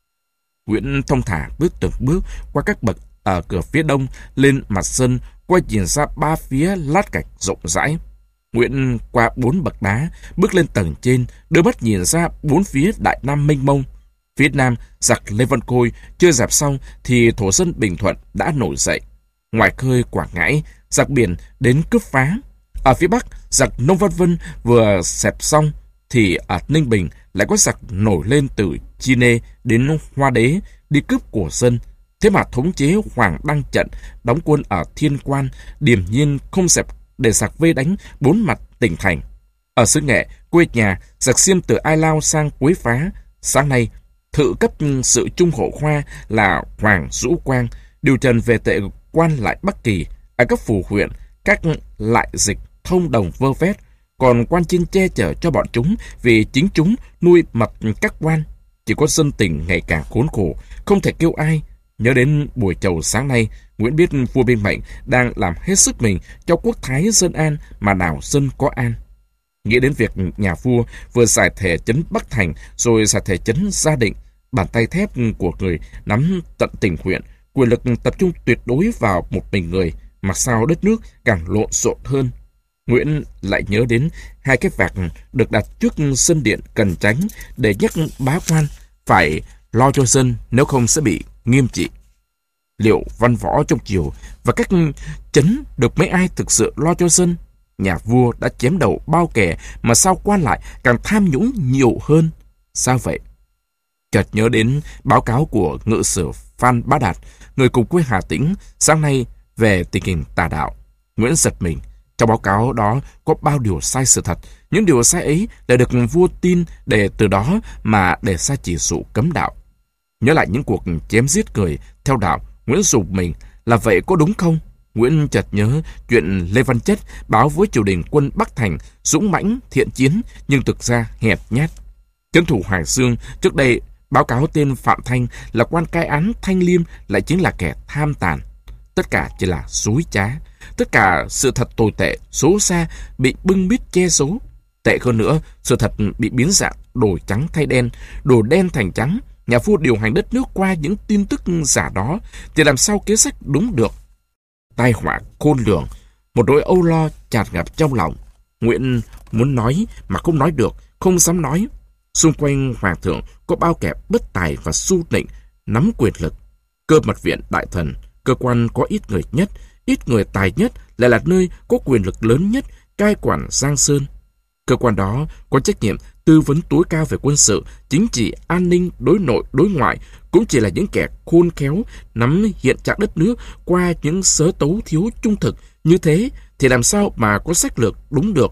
Nguyễn thong thả bước từng bước qua các bậc ở cửa phía đông lên mặt sân, quay nhìn ra ba phía lát gạch rộng rãi. Nguyễn qua bốn bậc đá, bước lên tầng trên, đưa mắt nhìn ra bốn phía Đại Nam mênh mông. Phía nam, giặc Lê Văn Khôi chưa dẹp xong thì thổ dân Bình Thuận đã nổi dậy. Ngoài khơi Quảng Ngãi, giặc biển đến cướp phá. Ở phía bắc, giặc Nông Văn Vân vừa xẹp xong thì ở Ninh Bình lại có giặc nổi lên từ Chi Nê đến Hoa Đế đi cướp của dân. Thế mà thống chế Hoàng Đăng Trận đóng quân ở Thiên Quan, điềm nhiên không xẹp để giặc vây đánh bốn mặt tỉnh thành. Ở xứ Nghệ, quê nhà, giặc Xiêm từ Ai Lao sang quấy phá. Sáng nay, thự cấp sự trung hộ khoa là Hoàng Dũ Quang điều trần về tệ quan lại Bắc Kỳ. Ở các phủ huyện, các lại dịch thông đồng vơ vét, còn quan trên che chở cho bọn chúng vì chính chúng nuôi mập các quan. Chỉ có dân tình ngày càng khốn khổ, không thể kêu ai. Nhớ đến buổi chầu sáng nay, Nguyễn biết vua bên Mệnh đang làm hết sức mình cho quốc thái dân an mà nào dân có an. Nghĩ đến việc nhà vua vừa giải thể trấn Bắc Thành rồi giải thể trấn Gia Định, bàn tay thép của người nắm tận tỉnh huyện, quyền lực tập trung tuyệt đối vào một mình người, mà sao đất nước càng lộn xộn hơn. Nguyễn lại nhớ đến hai cái vạc được đặt trước sân điện Cần Chánh để nhắc bá quan phải lo cho dân, nếu không sẽ bị nghiêm trị. Liệu văn võ trong triều và các trấn được mấy ai thực sự lo cho dân? Nhà vua đã chém đầu bao kẻ, mà sao quan lại càng tham nhũng nhiều hơn? Sao vậy? Chợt nhớ đến báo cáo của ngự sử Phan Bá Đạt, người cùng quê Hà Tĩnh, sáng nay về tình hình tà đạo. Nguyễn giật mình. Trong báo cáo đó có bao điều sai sự thật. Những điều sai ấy đã được vua tin để từ đó mà để ra chỉ dụ cấm đạo. Nhớ lại những cuộc chém giết người theo đạo, Nguyễn rùng mình, là vậy có đúng không? Nguyễn chợt nhớ chuyện Lê Văn Chất báo với triều đình quân Bắc Thành dũng mãnh thiện chiến nhưng thực ra hẹp nhát. Trấn thủ Hải Dương trước đây báo cáo tên Phạm Thanh là quan cai án Thanh Liêm lại chính là kẻ tham tàn. Tất cả chỉ là dối trá. Tất cả sự thật tồi tệ, xấu xa bị bưng bít che giấu. Tệ hơn nữa, sự thật bị biến dạng, đổi trắng thay đen, đổi đen thành trắng. Nhà vua điều hành đất nước qua những tin tức giả đó thì làm sao kế sách đúng được? Tai họa khôn lường, một nỗi âu lo tràn ngập trong lòng. Nguyễn muốn nói mà không nói được, không dám nói. Xung quanh hoàng thượng có bao kẻ bất tài và su nịnh nắm quyền lực. Cơ mật viện đại thần, cơ quan có ít người nhất, ít người tài nhất, lại là nơi có quyền lực lớn nhất, cai quản Giang Sơn. Cơ quan đó có trách nhiệm tư vấn tối cao về quân sự, chính trị, an ninh, đối nội, đối ngoại, cũng chỉ là những kẻ khôn khéo nắm hiện trạng đất nước qua những sớ tấu thiếu trung thực. Như thế thì làm sao mà có sách lược đúng được?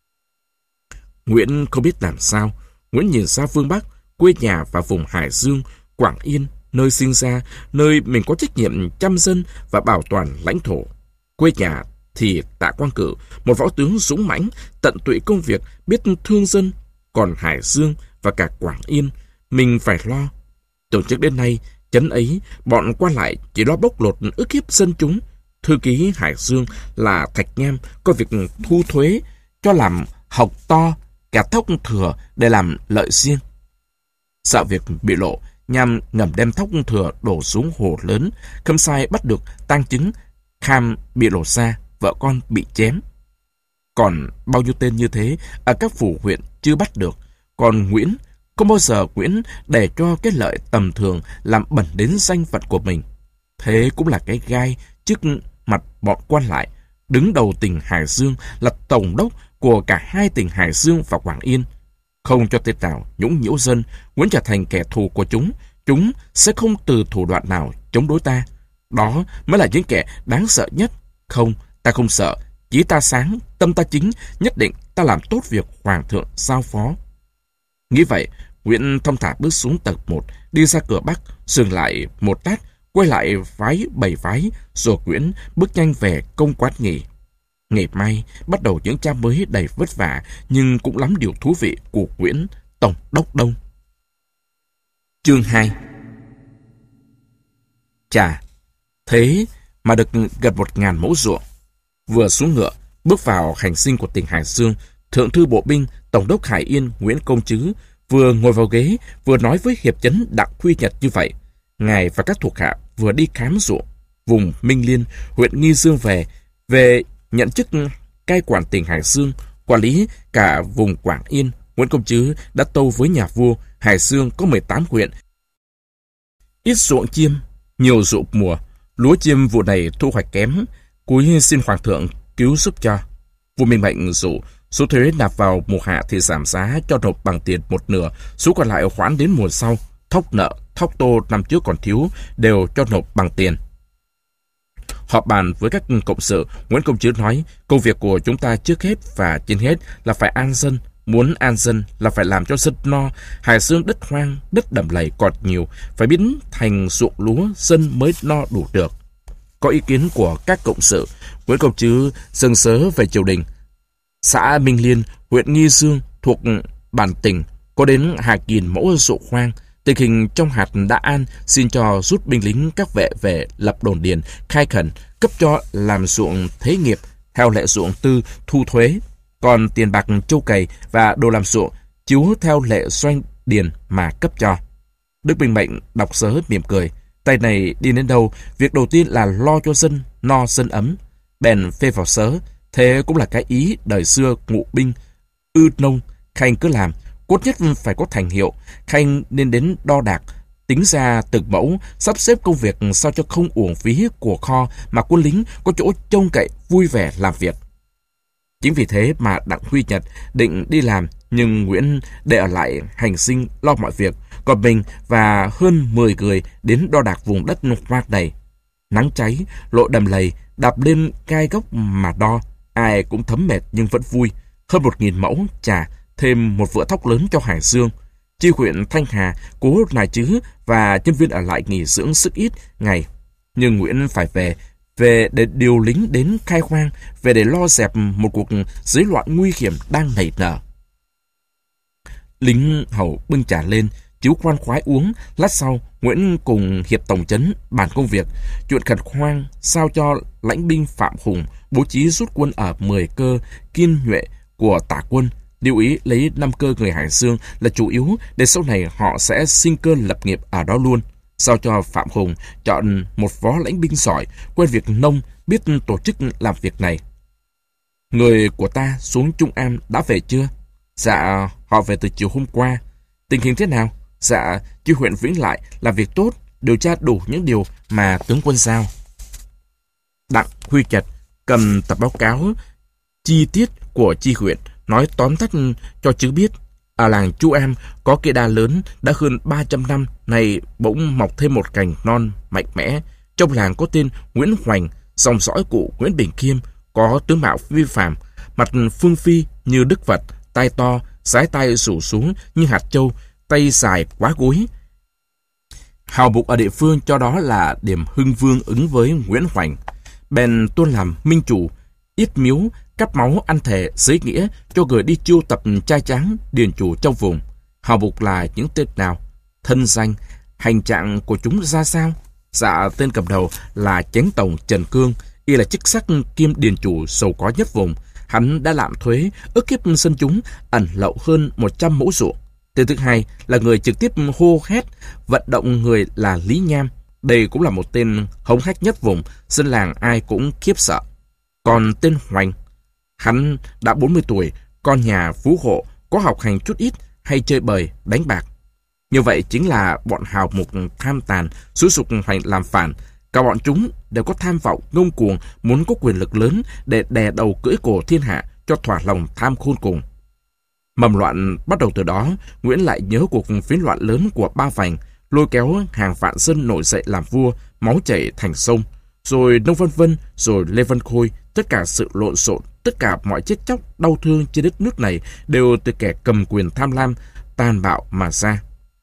Nguyễn không biết làm sao. Nguyễn nhìn ra phương Bắc, quê nhà và vùng Hải Dương, Quảng Yên, nơi sinh ra, nơi mình có trách nhiệm chăm dân và bảo toàn lãnh thổ. Quê nhà thì Tạ Quang Cử, một võ tướng dũng mãnh, tận tụy công việc, biết thương dân. Còn Hải Dương và cả Quảng Yên, mình phải lo. Từ trước đến nay, trấn ấy, bọn quan lại chỉ lo bóc lột ức hiếp dân chúng. Thư ký Hải Dương là Thạch Nham có việc thu thuế, cho làm hộc to, cả thóc thừa để làm lợi riêng. Sợ việc bị lộ, Nham ngầm đem thóc thừa đổ xuống hồ lớn, Khâm Sai bắt được tang chứng, Kham bị lột ra, vợ con bị chém. Còn bao nhiêu tên như thế ở các phủ huyện chưa bắt được. Còn Nguyễn, không bao giờ Nguyễn để cho cái lợi tầm thường làm bẩn đến danh phận của mình. Thế cũng là cái gai trước mặt bọn quan lại. Đứng đầu tỉnh Hải Dương là tổng đốc của cả hai tỉnh Hải Dương và Quảng Yên. Không cho tên nào nhũng nhiễu dân, Nguyễn trở thành kẻ thù của chúng. Chúng sẽ không từ thủ đoạn nào chống đối ta. Đó mới là những kẻ đáng sợ nhất. Không, ta không sợ. Chỉ ta sáng, tâm ta chính, nhất định ta làm tốt việc hoàng thượng giao phó. Nghĩ vậy, Nguyễn thong thả bước xuống tầng một, đi ra cửa bắc, dừng lại một lát, quay lại phái bảy phái, rồi Nguyễn bước nhanh về công quán nghỉ. Ngày mai bắt đầu những trang mới đầy vất vả, nhưng cũng lắm điều thú vị của Nguyễn Tổng đốc Đông. Chương hai. Chà, thế mà được gần một ngàn mẫu ruộng. Vừa xuống ngựa, bước vào hành dinh của tỉnh Hải Dương, Thượng thư bộ binh Tổng đốc Hải Yên Nguyễn Công Trứ vừa ngồi vào ghế, vừa nói với hiệp chấn Đặng Huy Nhật như vậy. Ngài và các thuộc hạ vừa đi khám ruộng vùng Minh Liên, huyện Nghi Dương về, về nhận chức cai quản tỉnh Hải Dương, quản lý cả vùng Quảng Yên. Nguyễn Công Trứ đã tâu với nhà vua, Hải Dương có mười tám huyện, ít ruộng chiêm, nhiều ruộng mùa, lúa chiêm vụ này thu hoạch kém, cúi xin hoàng thượng cứu giúp cho. Vua minh mệnh dụ số thuế nạp vào mùa hạ thì giảm giá cho nộp bằng tiền một nửa, số còn lại hoãn đến mùa sau. Thóc nợ, thóc tô năm trước còn thiếu đều cho nộp bằng tiền. Họp bàn với các cộng sự, Nguyễn Công Trứ nói, công việc của chúng ta trước hết và trên hết là phải an dân. Muốn an dân là phải làm cho dân no. Hải Dương đất hoang, đất đầm lầy còn nhiều, phải biến thành ruộng lúa, dân mới no đủ được. Có ý kiến của các cộng sự, Nguyễn Công Trứ dâng sớ về triều đình. Xã Minh Liên, huyện Nghi Dương thuộc bản tỉnh có đến hàng nghìn mẫu ruộng hoang. Tình hình trong hạt đã an, xin cho rút binh lính các vệ về lập đồn điền, khai khẩn, cấp cho làm ruộng thế nghiệp theo lệ ruộng tư thu thuế. Còn tiền bạc châu cày và đồ làm ruộng chiếu theo lệ doanh điền mà cấp cho. Đức Bình Mệnh đọc sớ mỉm cười. Tay này đi đến đâu, việc đầu tiên là lo cho dân, no dân ấm. Bèn phê vào sớ, thế cũng là cái ý đời xưa ngụ binh, ư nông, Khanh cứ làm. Cốt nhất phải có thành hiệu, Khanh nên đến đo đạc, tính ra từng mẫu, sắp xếp công việc sao cho không uổng phí của kho mà quân lính có chỗ trông cậy vui vẻ làm việc. Chính vì thế mà Đặng Huy Nhật định đi làm, nhưng Nguyễn để ở lại hành dinh lo mọi việc, còn mình và hơn mười người đến đo đạc vùng đất hoang này. Nắng cháy, lộ đầm lầy, đạp lên gai gốc mà đo, ai cũng thấm mệt nhưng vẫn vui. Hơn một nghìn mẫu, chà, thêm một vựa thóc lớn cho Hải Dương. Chi huyện Thanh Hà, cố nài Trứ và nhân viên ở lại nghỉ dưỡng sức ít ngày. Nhưng Nguyễn phải về, về để điều lính đến khai hoang, về để lo dẹp một cuộc rối loạn nguy hiểm đang nảy nở. Lính hầu bưng trà lên, chiếu khoan khoái uống. Lát sau, Nguyễn cùng hiệp tổng trấn bàn công việc, chuyện khẩn khoan sao cho lãnh binh Phạm Hùng bố trí rút quân ở mười cơ Kiên Nhuệ của Tả quân. Lưu ý lấy năm cơ người Hải Dương là chủ yếu để sau này họ sẽ sinh cơ lập nghiệp ở đó luôn. Sao cho Phạm Hùng chọn một phó lãnh binh giỏi, quen việc nông, biết tổ chức làm việc này. Người của ta xuống Trung Am đã về chưa? Dạ, họ về từ chiều hôm qua. Tình hình thế nào? Dạ, chi huyện Vĩnh Lại làm việc tốt, điều tra đủ những điều mà tướng quân giao. Đặng Huy Nhật cầm tập báo cáo chi tiết của chi huyện, nói tóm tắt cho Trứ biết. Ở làng Chu Am có cây đa lớn đã hơn ba trăm năm, nay bỗng mọc thêm một cành non mạnh mẽ. Trong làng có tên Nguyễn Hoành, dòng dõi cụ Nguyễn Bình Khiêm, có tướng mạo vi phàm, mặt phương phi như đức vật, tai to, sái tai rủ xuống như hạt châu, tay dài quá gối. Hào mục ở địa phương cho đó là điểm hưng vương ứng với Nguyễn Hoành. Bèn tuân làm minh chủ, yết miếu, cắt máu ăn thề giấy nghĩa cho người đi chiêu tập trai tráng điền chủ trong vùng. Hào mục là những tên nào? Thân danh, hành trạng của chúng ra sao? Dạ, tên cầm đầu là Chánh Tổng Trần Cương, y là chức sắc kiêm điền chủ giàu có nhất vùng. Hắn đã lạm thuế, ức hiếp dân chúng, ẩn lậu hơn một trăm mẫu ruộng. Tên thứ hai là người trực tiếp hô hét, vận động người là Lý Nham. Đây cũng là một tên hống hách nhất vùng, dân làng ai cũng khiếp sợ. Còn tên Hoành, hắn đã bốn mươi tuổi, con nhà phú hộ, có học hành chút ít, hay chơi bời, đánh bạc. Như vậy chính là bọn hào mục tham tàn, xúi giục Hoành làm phản. Cả bọn chúng đều có tham vọng ngông cuồng, muốn có quyền lực lớn để đè đầu cưỡi cổ thiên hạ cho thỏa lòng tham khôn cùng. Mầm loạn bắt đầu từ đó. Nguyễn lại nhớ cuộc phiến loạn lớn của Ba Vành, lôi kéo hàng vạn dân nổi dậy làm vua, máu chảy thành sông. Rồi Nông Văn Vân, rồi Lê Văn Khôi, tất cả sự lộn xộn, tất cả mọi chết chóc, đau thương trên đất nước này đều từ kẻ cầm quyền tham lam, tàn bạo mà ra.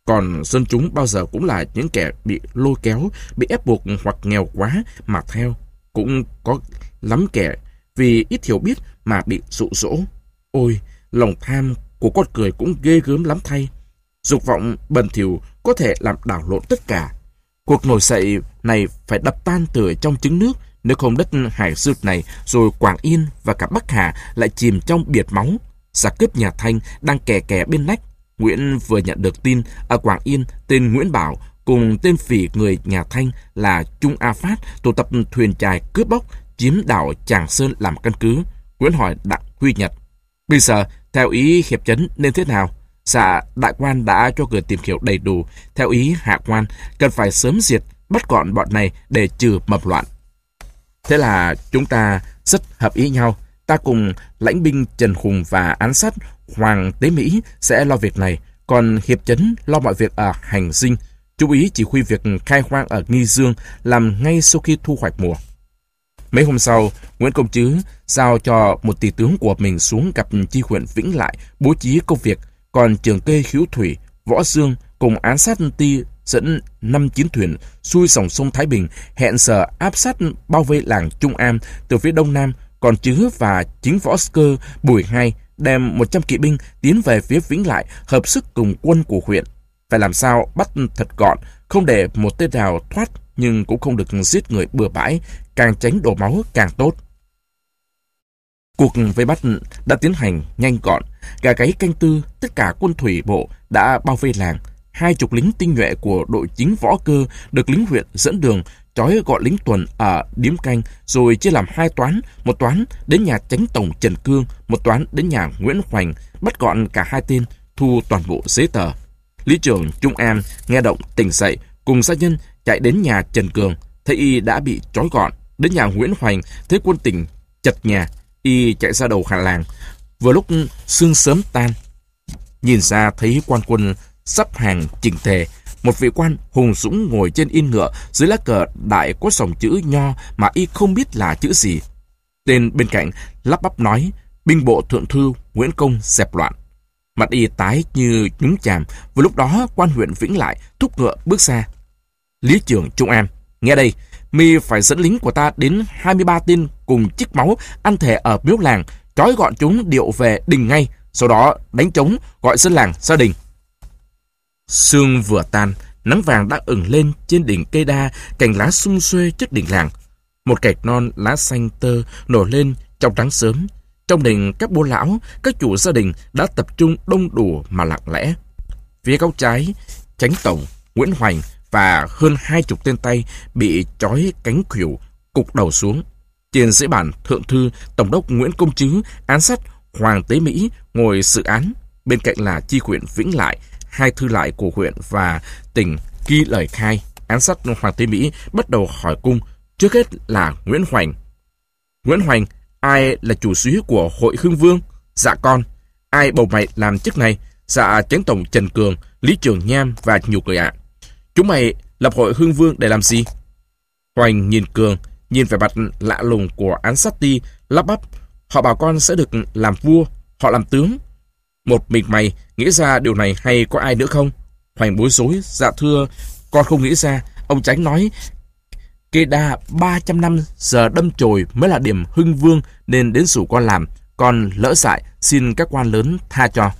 Còn dân chúng bao giờ cũng là những kẻ bị lôi kéo, bị ép buộc hoặc nghèo quá mà theo. Cũng có lắm kẻ vì ít hiểu biết mà bị dụ dỗ. Ôi, lòng tham của con người cũng ghê gớm lắm thay. Dục vọng bần thỉu có thể làm đảo lộn tất cả. Cuộc nổi dậy này phải đập tan từ trong trứng nước, nếu không đất Hải Dương này rồi Quảng Yên và cả Bắc Hà lại chìm trong biệt máu. Giặc cướp nhà Thanh đang kè kè bên nách. Nguyễn vừa nhận được tin ở Quảng Yên tên Nguyễn Bảo cùng tên phỉ người nhà Thanh là Trung A Phát tụ tập thuyền chài cướp bóc chiếm đảo Tràng Sơn làm căn cứ. Nguyễn hỏi Đặng Huy Nhật: bây giờ theo ý hiệp chấn nên thế nào? Dạ, đại quan đã cho người tìm hiểu đầy đủ. Theo ý hạ quan cần phải sớm diệt bắt gọn bọn này để trừ mầm loạn. Thế là chúng ta rất hợp ý nhau. Ta cùng lãnh binh Trần Hùng và án sát Hoàng Tế Mỹ sẽ lo việc này, còn hiệp chấn lo mọi việc ở Hành Dinh. Chú ý chỉ huy việc khai hoang ở Nghi Dương làm ngay sau khi thu hoạch mùa. Mấy hôm sau, Nguyễn Công Trứ giao cho một tỳ tướng của mình xuống gặp chi huyện Vĩnh Lại bố trí công việc, còn Trường Kê Khiếu Thủy, Võ Dương cùng án sát ty dẫn năm chiến thuyền xuôi dòng sông Thái Bình hẹn giờ áp sát bao vây làng Trung Am từ phía đông nam, còn Trứ và chính võ cơ Bùi Hai đem một trăm kỵ binh tiến về phía Vĩnh Lại hợp sức cùng quân của huyện. Phải làm sao bắt thật gọn, không để một tên nào thoát, nhưng cũng không được giết người bừa bãi, càng tránh đổ máu càng tốt. Cuộc vây bắt đã tiến hành nhanh gọn. Gà gáy canh tư, tất cả quân thủy bộ đã bao vây làng. Hai chục lính tinh nhuệ của đội chính võ cơ được lính huyện dẫn đường, trói gọn lính tuần ở điếm canh, rồi chia làm hai toán, một toán đến nhà chánh tổng Trần Cương, một toán đến nhà Nguyễn Hoành, bắt gọn cả hai tên, thu toàn bộ giấy tờ. Lý trưởng Trung Am nghe động tỉnh dậy, cùng gia nhân chạy đến nhà Trần Cường, thấy y đã bị trói gọn. Đến nhà Nguyễn Hoành thấy quân tỉnh chật nhà, y chạy ra đầu hàng làng. Vừa lúc sương sớm tan, nhìn ra thấy quan quân sắp hàng chỉnh tề. Một vị quan hùng dũng ngồi trên yên ngựa, dưới lá cờ đại có dòng chữ nho mà y không biết là chữ gì. Tên bên cạnh lắp bắp nói: binh bộ thượng thư Nguyễn Công dẹp loạn. Mặt y tái như nhúng chàm. Vừa lúc đó quan huyện Vĩnh Lại thúc ngựa bước ra. Lý trưởng Trung Am, nghe đây, mi phải dẫn lính của ta đến hai mươi ba tên cùng chích máu ăn thề ở miếu làng, trói gọn chúng điệu về đình ngay, sau đó đánh trống gọi dân làng gia đình. Sương vừa tan, nắng vàng đã ửng lên trên đỉnh cây đa, cành lá sum xuê trước đỉnh làng. Một cạch non lá xanh tơ nổi lên trong nắng sớm. Trong đình các bố lão, các chủ gia đình đã tập trung đông đủ mà lặng lẽ. Phía góc trái, chánh tổng Nguyễn Hoành và hơn hai chục tên tay bị trói cánh khuỷu, cục đầu xuống. Trên dãy bàn thượng thư tổng đốc Nguyễn Công Trứ, án sát Hoàng Tế Mỹ ngồi xử án. Bên cạnh là chi huyện Vĩnh Lại, hai thư lại của huyện và tỉnh ghi lời khai. Án sát Hoàng Tế Mỹ bắt đầu hỏi cung. Trước hết là Nguyễn Hoành. Nguyễn Hoành, ai là chủ súy của hội Hưng Vương? Dạ con. Ai bầu mày làm chức này? Dạ chánh tổng Trần Cường, Lý Trường Nham và nhiều người ạ. Chúng mày lập hội Hưng Vương để làm gì? Hoành nhìn Cường, nhìn vẻ mặt lạ lùng của án sát ti, lắp bắp: họ bảo con sẽ được làm vua, họ làm tướng. Một mình mày nghĩ ra điều này hay có ai nữa không? Hoành bối rối: dạ thưa, con không nghĩ ra. Ông Chánh nói cây đa ba trăm năm giờ đâm chồi mới là điểm Hưng Vương, nên đến rủ con làm. Con lỡ dại, xin các quan lớn tha cho.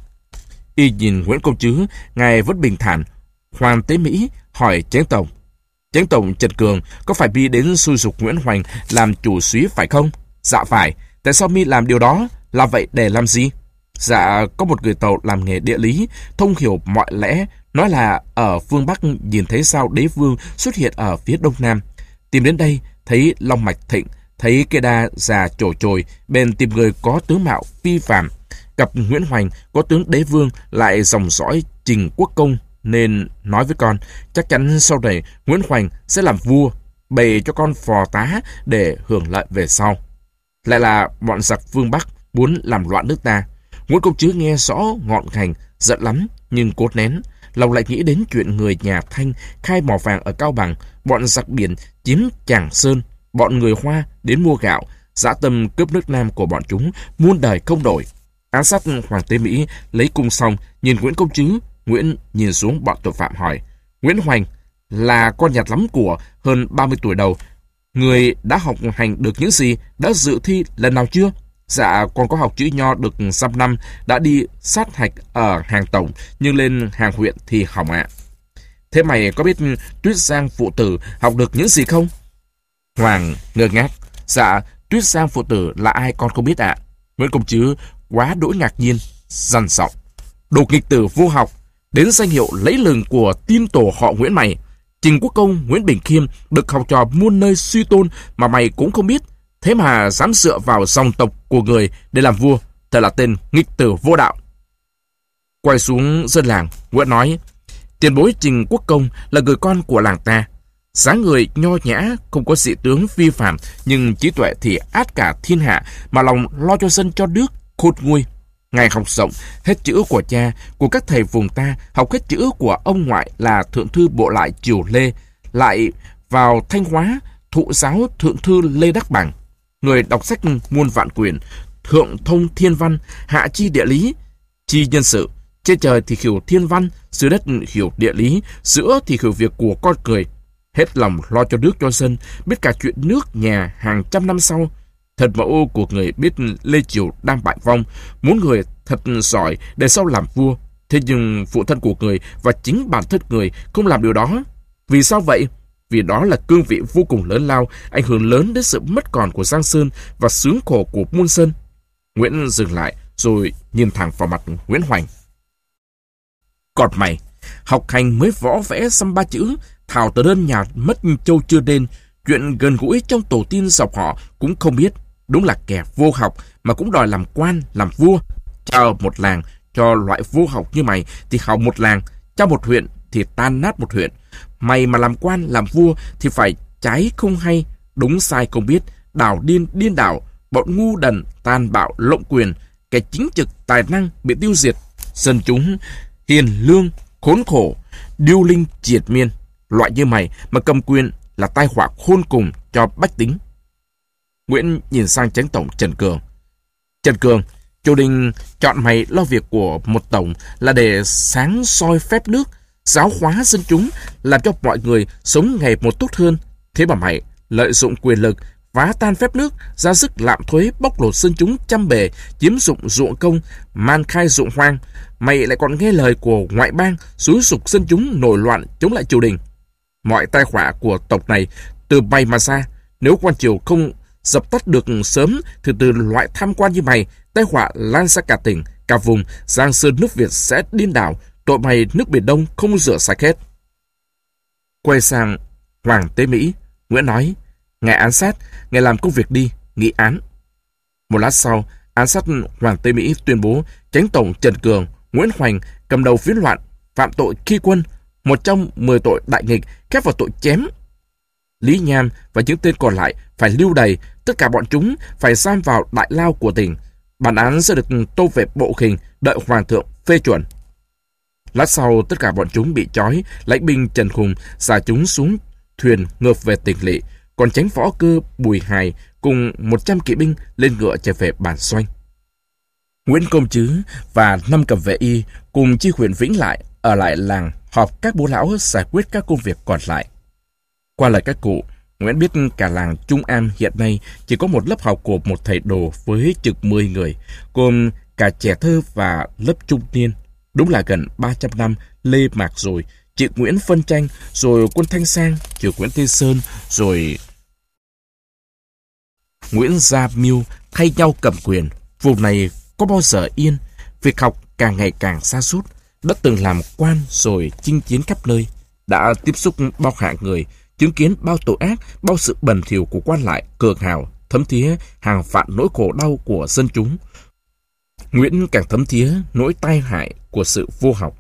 Y nhìn Nguyễn Công Trứ, ngài vẫn bình thản. Hoàng Tế Mỹ hỏi chánh tổng: chánh tổng Trần Cường, có phải mi đến xui dục Nguyễn Hoành làm chủ súy phải không? Dạ phải. Tại sao mi làm điều đó? Làm vậy để làm gì? Dạ, có một người Tàu làm nghề địa lý, thông hiểu mọi lẽ, nói là ở phương Bắc nhìn thấy sao đế vương xuất hiện ở phía đông nam. Tìm đến đây, thấy long mạch thịnh, thấy cây đa già trổ trồi, bên tìm người có tướng mạo phi phàm. Gặp Nguyễn Hoành có tướng đế vương lại dòng dõi Trình Quốc Công, nên nói với con, chắc chắn sau này Nguyễn Hoành sẽ làm vua, bày cho con phò tá để hưởng lợi về sau. Lại là bọn giặc phương Bắc muốn làm loạn nước ta. Nguyễn Công Trứ nghe rõ ngọn ngành, giận lắm, nhưng cốt nén. Lòng lại nghĩ đến chuyện người nhà Thanh khai mỏ vàng ở Cao Bằng, bọn giặc biển chiếm Tràng Sơn, bọn người Hoa đến mua gạo, dã tâm cướp nước Nam của bọn chúng, muôn đời không đổi. Án sát Hoàng Tế Mỹ lấy cung xong, nhìn Nguyễn Công Trứ, Nguyễn nhìn xuống bọn tội phạm hỏi. Nguyễn Hoành là con nhặt lắm của, hơn ba mươi tuổi đầu. Người đã học hành được những gì, đã dự thi lần nào chưa? Dạ, con có học chữ nho được dăm năm, đã đi sát hạch ở hàng tổng, nhưng lên hàng huyện thì hỏng ạ. Thế mày có biết Tuyết Giang phụ tử học được những gì không? Hoàng ngơ ngác. Dạ, Tuyết Giang phụ tử là ai con không biết ạ. Nguyễn Công Trứ quá đỗi ngạc nhiên, dằn giọng. Đồ nghịch tử vô học, đến danh hiệu lấy lừng của tiên tổ họ Nguyễn mày. Trình Quốc Công, Nguyễn Bình Khiêm được học trò muôn nơi suy tôn mà mày cũng không biết. Thế mà dám dựa vào dòng tộc của người để làm vua, thật là tên nghịch tử vô đạo. Quay xuống dân làng, Nguyễn nói, tiền bối Trình Quốc Công là người con của làng ta. Dáng người nho nhã, không có dị tướng vi phạm, nhưng trí tuệ thì át cả thiên hạ, mà lòng lo cho dân cho nước, khôn nguôi. Ngài học rộng, hết chữ của cha, của các thầy vùng ta, học hết chữ của ông ngoại là thượng thư bộ lại Triều Lê, lại vào Thanh Hóa, thụ giáo thượng thư Lê Đắc Bằng. Người đọc sách muôn vạn quyển, thượng thông thiên văn, hạ chi địa lý, chi nhân sự. Trên trời thì hiểu thiên văn, dưới đất hiểu địa lý, giữa thì hiểu việc của con người. Hết lòng lo cho nước cho dân, biết cả chuyện nước nhà hàng trăm năm sau. Thật mẫu của người biết Lê Triều đang bại vong, muốn người thật giỏi để sau làm vua. Thế nhưng phụ thân của người và chính bản thân người không làm điều đó. Vì sao vậy? Vì đó là cương vị vô cùng lớn lao, ảnh hưởng lớn đến sự mất còn của Giang Sơn và sướng khổ của muôn dân. Nguyễn dừng lại rồi nhìn thẳng vào mặt Nguyễn Hoành. Còn mày, học hành mới võ vẽ xăm ba chữ, thảo tờ đơn nhà mất châu chưa đen, chuyện gần gũi trong tổ tiên dòng họ cũng không biết. Đúng là kẻ vô học mà cũng đòi làm quan, làm vua. Cho một làng, cho loại vô học như mày thì hỏng một làng, cho một huyện thì tan nát một huyện. Mày mà làm quan, làm vua thì phải trái không hay, đúng sai không biết, đảo điên điên đảo, bọn ngu đần, tàn bạo lộng quyền, kẻ chính trực tài năng bị tiêu diệt, dân chúng hiền lương, khốn khổ, điêu linh triệt miên. Loại như mày mà cầm quyền là tai họa khôn cùng cho bách tính. Nguyễn nhìn sang Chánh tổng Trần Cường. Trần Cường, triều đình chọn mày lo việc của một tổng là để sáng soi phép nước, giáo hóa dân chúng, làm cho mọi người sống ngày một tốt hơn. Thế mà mày lợi dụng quyền lực, phá tan phép nước, ra sức lạm thuế, bóc lột dân chúng trăm bề, chiếm dụng ruộng công, man khai ruộng hoang. Mày lại còn nghe lời của ngoại bang, xúi giục dân chúng nổi loạn chống lại triều đình. Mọi tai họa của tộc này từ mày mà ra. Nếu quan triều không dập tắt được sớm thì từ loại tham quan như mày, tai họa lan ra cả tỉnh, cả vùng, Giang Sơn nước Việt sẽ điên đảo. Tội mày nước Biển Đông không rửa sạch hết. Quay sang Hoàng Tế Mỹ, Nguyễn nói, ngài án sát, ngài làm công việc đi, nghị án. Một lát sau, án sát Hoàng Tế Mỹ tuyên bố Chánh tổng Trần Cường, Nguyễn Hoành cầm đầu phiến loạn, phạm tội khi quân, một trong mười tội đại nghịch, khép vào tội chém. Lý Nham và những tên còn lại phải lưu đày, tất cả bọn chúng phải giam vào đại lao của tỉnh. Bản án sẽ được tô về bộ hình, đợi hoàng thượng phê chuẩn. Lát sau, tất cả bọn chúng bị trói, lãnh binh Trần Hùng xả chúng xuống thuyền ngược về tỉnh lỵ, còn Chánh võ cơ Bùi Hài cùng một trăm kỵ binh lên ngựa trở về bản doanh. Nguyễn Công Trứ và năm cầm vệ y cùng chi huyện Vĩnh Lại ở lại làng họp các bố lão giải quyết các công việc còn lại. Qua lời các cụ, Nguyễn biết cả làng Trung An hiện nay chỉ có một lớp học của một thầy đồ với chừng mười người, gồm cả trẻ thơ và lớp trung niên. Đúng là gần ba trăm năm Lê Mạc rồi, chị Nguyễn phân tranh, rồi quân Thanh Sang, triều Nguyễn Tây Sơn, rồi Nguyễn Gia Mưu thay nhau cầm quyền. Vùng này có bao giờ yên, việc học càng ngày càng sa sút. Đã từng làm quan rồi chinh chiến khắp nơi, đã tiếp xúc bao hạng người, chứng kiến bao tội ác, bao sự bẩn thỉu của quan lại cường hào, thấm thía hàng vạn nỗi khổ đau của dân chúng. Nguyễn càng thấm thía nỗi tai hại của sự vô học.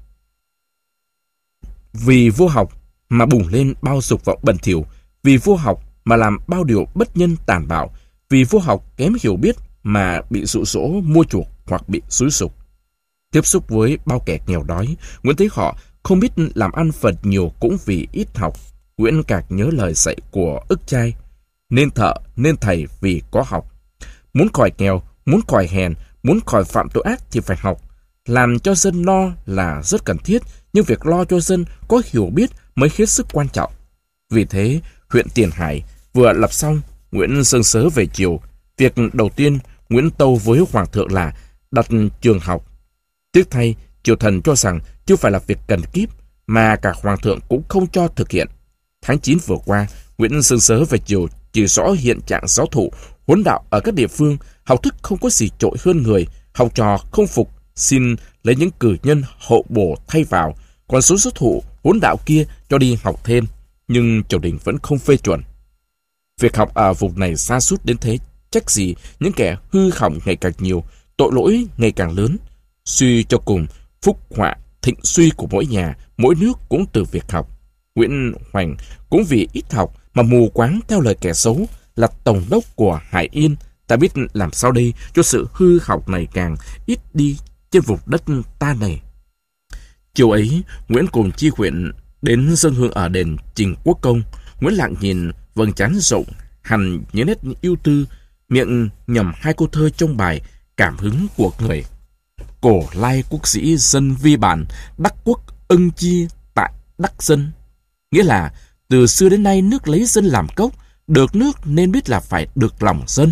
Vì vô học mà bùng lên bao dục vọng bẩn thỉu, vì vô học mà làm bao điều bất nhân tàn bạo, vì vô học kém hiểu biết mà bị dụ dỗ mua chuộc hoặc bị xúi giục. Tiếp xúc với bao kẻ nghèo đói, Nguyễn thấy họ không biết làm ăn phần nhiều cũng vì ít học. Nguyễn càng nhớ lời dạy của Ức Trai, nên thợ, nên thầy vì có học. Muốn khỏi nghèo, muốn khỏi hèn, muốn khỏi phạm tội ác thì phải học. làm cho dân lo là rất cần thiết, nhưng việc lo cho dân có hiểu biết mới hết sức quan trọng. Vì thế, huyện Tiền Hải vừa lập xong, Nguyễn Sơn Sớ về chiều. Việc đầu tiên Nguyễn tâu với Hoàng thượng là đặt trường học. Tiếc thay, triều thần cho rằng chưa phải là việc cần kíp, mà cả Hoàng thượng cũng không cho thực hiện. Tháng chín vừa qua, Nguyễn Sơn Sớ về chiều chỉ rõ hiện trạng giáo thụ, huấn đạo ở các địa phương, học thức không có gì trội hơn người, học trò không phục, xin lấy những cử nhân hậu bổ thay vào, còn số giáo thụ huấn đạo kia cho đi học thêm, nhưng triều đình vẫn không phê chuẩn. Việc học ở vùng này sa sút đến thế, trách gì những kẻ hư hỏng ngày càng nhiều, tội lỗi ngày càng lớn. Suy cho cùng, phúc họa thịnh suy của mỗi nhà, mỗi nước cũng từ việc học. Nguyễn Hoành cũng vì ít học mà mù quáng theo lời kẻ xấu, là tổng đốc của Hải Yên. Ta biết làm sao đây cho sự hư hỏng này càng ít đi trên vùng đất ta này. Chiều ấy, Nguyễn cùng chi huyện đến dâng hương ở đền Trình Quốc Công. Nguyễn lặng nhìn vầng trán rộng, hằn những nét ưu tư, miệng nhầm hai câu thơ trong bài Cảm hứng của người. Cổ lai quốc sĩ dân vi bản, đắc quốc ưng chi tại đắc dân. Nghĩa là từ xưa đến nay nước lấy dân làm cốc, được nước nên biết là phải được lòng dân.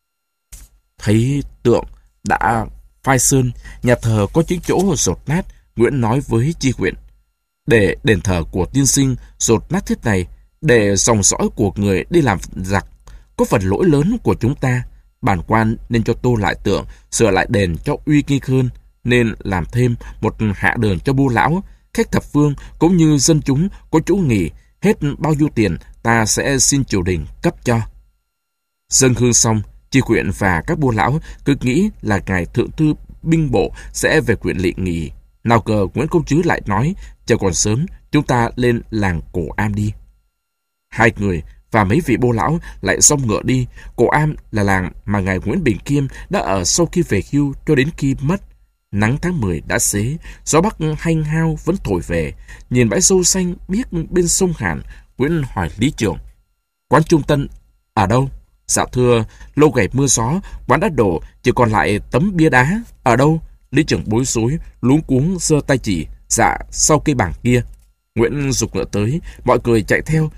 Thấy tượng đã phai sơn, nhà thờ có những chỗ dột nát, Nguyễn nói với chi huyện: để đền thờ của tiên sinh dột nát thế này, để dòng dõi của người đi làm giặc, có phần lỗi lớn của chúng ta. Bản quan nên cho tô lại tượng, sửa lại đền cho uy nghi hơn, nên làm thêm một hạ đường cho bu lão, khách thập phương cũng như dân chúng có chỗ nghỉ. Hết bao nhiêu tiền ta sẽ xin triều đình cấp cho. Dâng hương xong, chi huyện và các bu lão cứ nghĩ là ngài thượng thư binh bộ sẽ về huyện Lỵ nghỉ. Nào ngờ Nguyễn Công Trứ lại nói: trời còn sớm, chúng ta lên làng Cổ Am đi. Hai người và mấy vị bô lão lại xông ngựa đi. Cổ Am là làng mà ngài Nguyễn Bình Khiêm đã ở sau khi về hưu cho đến khi mất. Nắng tháng mười đã xế, gió bắc hanh hao vẫn thổi về. Nhìn bãi dâu xanh biếc bên sông Hàn, Nguyễn hỏi Lý Trường: quán Trung Tân ở đâu? Dạ thưa, lâu ngày mưa gió, quán đã đổ, chỉ còn lại tấm bia đá. Ở đâu? Lý Trường bối rối, luống cuống giơ tay chỉ: dạ, sau cây bảng kia. Nguyễn giục ngựa tới, mọi người chạy theo.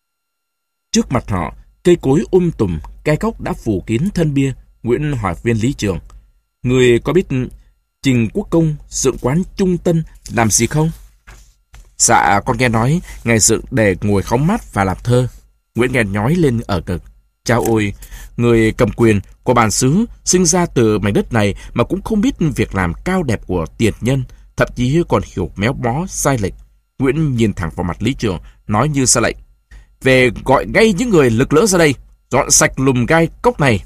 Trước mặt họ, cây cối um tùm, gai góc đã phủ kín thân bia. Nguyễn hỏi viên Lý Trường: người có biết Trình Quốc Công dựng quán Trung Tân làm gì không? Dạ, con nghe nói ngài dựng để ngồi khóng mát và làm thơ. Nguyễn nghe nhói lên ở ngực. Chao ôi, người cầm quyền của bản xứ sinh ra từ mảnh đất này mà cũng không biết việc làm cao đẹp của tiền nhân, thậm chí còn hiểu méo mó sai lệch. Nguyễn nhìn thẳng vào mặt Lý Trường, nói như ra lệnh: về gọi ngay những người lực lỡ ra đây, dọn sạch lùm gai cốc này.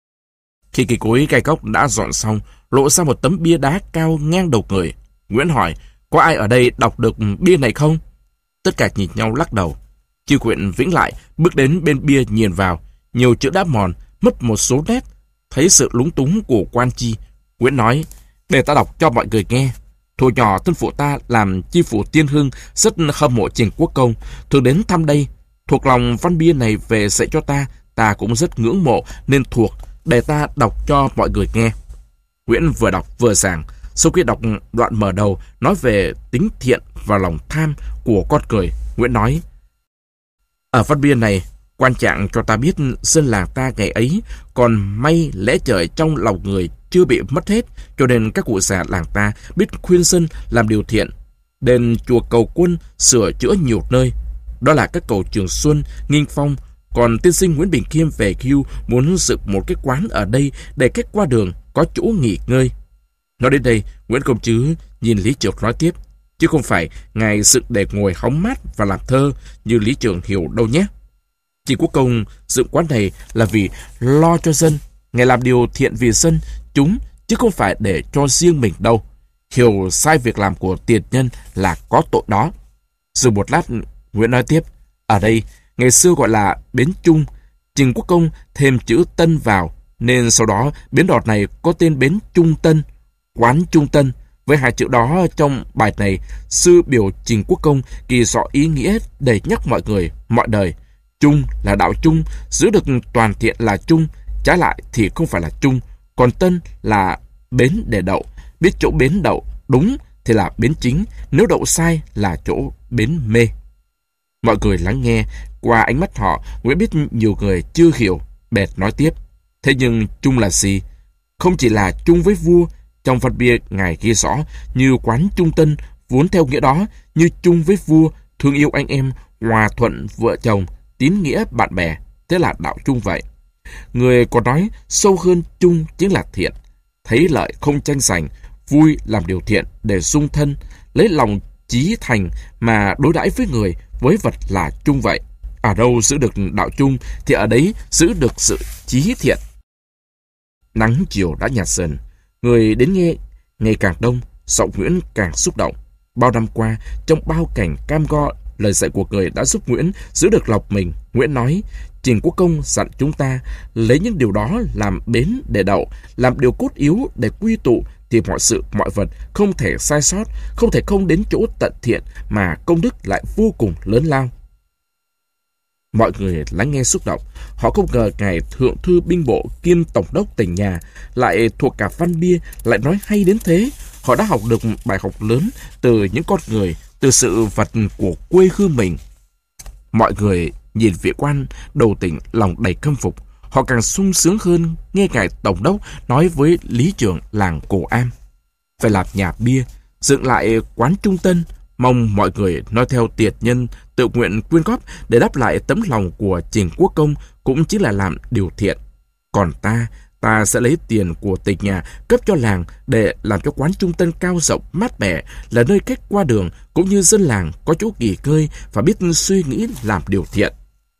Khi cây cối gai cốc đã dọn xong, lộ ra một tấm bia đá cao ngang đầu người. Nguyễn hỏi: có ai ở đây đọc được bia này không? Tất cả nhìn nhau lắc đầu. Chi huyện Vĩnh lại bước đến bên bia nhìn vào, nhiều chữ đã mòn, mất một số nét. Thấy sự lúng túng của quan chi, Nguyễn nói: để ta đọc cho mọi người nghe. Thuở nhỏ thân phụ ta làm chi phủ Tiên Hưng rất hâm mộ Trình Quốc Công, thường đến thăm đây. Thuộc lòng văn bia này về dạy cho ta, ta cũng rất ngưỡng mộ nên thuộc, để ta đọc cho mọi người nghe. Nguyễn vừa đọc vừa giảng. Sau khi đọc đoạn mở đầu nói về tính thiện và lòng tham của con người, Nguyễn nói: ở văn bia này, quan trạng cho ta biết dân làng ta ngày ấy còn may lẽ trời trong lòng người chưa bị mất hết, cho nên các cụ già làng ta biết khuyên dân làm điều thiện. Đền chùa Cầu Quân sửa chữa nhiều nơi, đó là các cầu Trường Xuân, Nghinh Phong. Còn tiên sinh Nguyễn Bình Khiêm về hưu muốn dựng một cái quán ở đây để khách qua đường có chỗ nghỉ ngơi. Nói đến đây, Nguyễn Công Trứ nhìn Lý Trường nói tiếp: chứ không phải ngài dựng để ngồi hóng mát và làm thơ như Lý Trường hiểu đâu nhé. Trình Quốc Công dựng quán này là vì lo cho dân, ngài làm điều thiện vì dân chúng, chứ không phải để cho riêng mình đâu. Hiểu sai việc làm của tiền nhân là có tội đó. Rồi một lát, Nguyễn nói tiếp: ở đây ngày xưa gọi là Bến Trung, Trình Quốc Công thêm chữ Tân vào, nên sau đó bến đò này có tên Bến Trung Tân, quán Trung Tân. Với hai chữ đó trong bài này, sư biểu Trình Quốc Công kỳ rõ ý nghĩa để nhắc mọi người mọi đời. Trung là đạo chung, giữ được toàn thiện là chung, trái lại thì không phải là chung. Còn Tân là bến để đậu, Biết chỗ bến đậu đúng thì là bến chính, nếu đậu sai là chỗ bến mê. Mọi người lắng nghe, qua ánh mắt họ, Nguyễn biết nhiều người chưa hiểu, bèn nói tiếp. Thế nhưng chung là gì? Không chỉ là chung với vua, trong văn bia ngài ghi rõ, như quán chung tân vốn theo nghĩa đó, như chung với vua, thương yêu anh em, hòa thuận vợ chồng, tín nghĩa bạn bè, thế là đạo chung vậy. Người còn nói sâu hơn chung chính là thiện, thấy lợi không tranh giành, vui làm điều thiện để dung thân, lấy lòng chí thành mà đối đãi với người, với vật là chung vậy. Ở đâu giữ được đạo chung thì ở đấy giữ được sự chí thiện. Nắng chiều đã nhạt dần, người đến nghe ngày càng đông, giọng Nguyễn càng xúc động. Bao năm qua, trong bao cảnh cam go, lời dạy của người đã giúp Nguyễn giữ được lòng mình. Nguyễn nói, Trình Quốc Công dặn chúng ta lấy những điều đó làm bến để đậu, làm điều cốt yếu để quy tụ, thì mọi sự, mọi vật không thể sai sót, không thể không đến chỗ tận thiện, mà công đức lại vô cùng lớn lao. Mọi người lắng nghe xúc động, họ không ngờ ngài thượng thư binh bộ kiêm tổng đốc tỉnh nhà lại thuộc cả văn bia, lại nói hay đến thế. Họ đã học được bài học lớn từ những con người, từ sự vật của quê hương mình. Mọi người nhìn vị quan đầu tỉnh lòng đầy khâm phục, họ càng sung sướng hơn nghe ngài tổng đốc nói với lý trưởng làng Cổ Am phải làm nhà bia, dựng lại quán trung tân, mong mọi người nói theo tiệt nhân tự nguyện quyên góp để đáp lại tấm lòng của Trình Quốc Công, cũng chính là làm điều thiện. Còn ta, ta sẽ lấy tiền của tỉnh nhà cấp cho làng để làm cho quán trung tân cao rộng mát mẻ, là nơi cách qua đường cũng như dân làng có chỗ nghỉ ngơi và biết suy nghĩ làm điều thiện.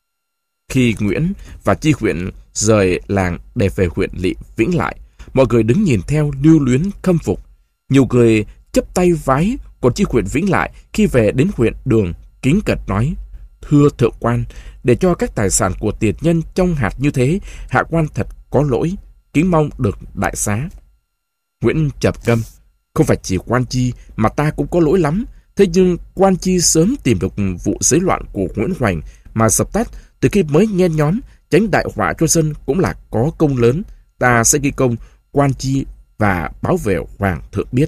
Khi Nguyễn và chi huyện rời làng để về huyện lỵ Vĩnh Lại, mọi người đứng nhìn theo lưu luyến khâm phục. Nhiều người chấp tay vái, còn chi huyện Vĩnh Lại khi về đến huyện Đường kính cẩn nói: Thưa thượng quan, để cho các tài sản của tiền nhân trong hạt như thế, hạ quan thật có lỗi, kính mong được đại xá. Nguyễn chập câm: Không phải chỉ quan chi mà ta cũng có lỗi lắm. Thế nhưng quan chi sớm tìm được vụ giấy loạn của Nguyễn Hoành mà dập tắt, từ khi mới nhen nhóm, tránh đại họa cho dân cũng là có công lớn. Ta sẽ ghi công quan chi và báo về hoàng thượng biết.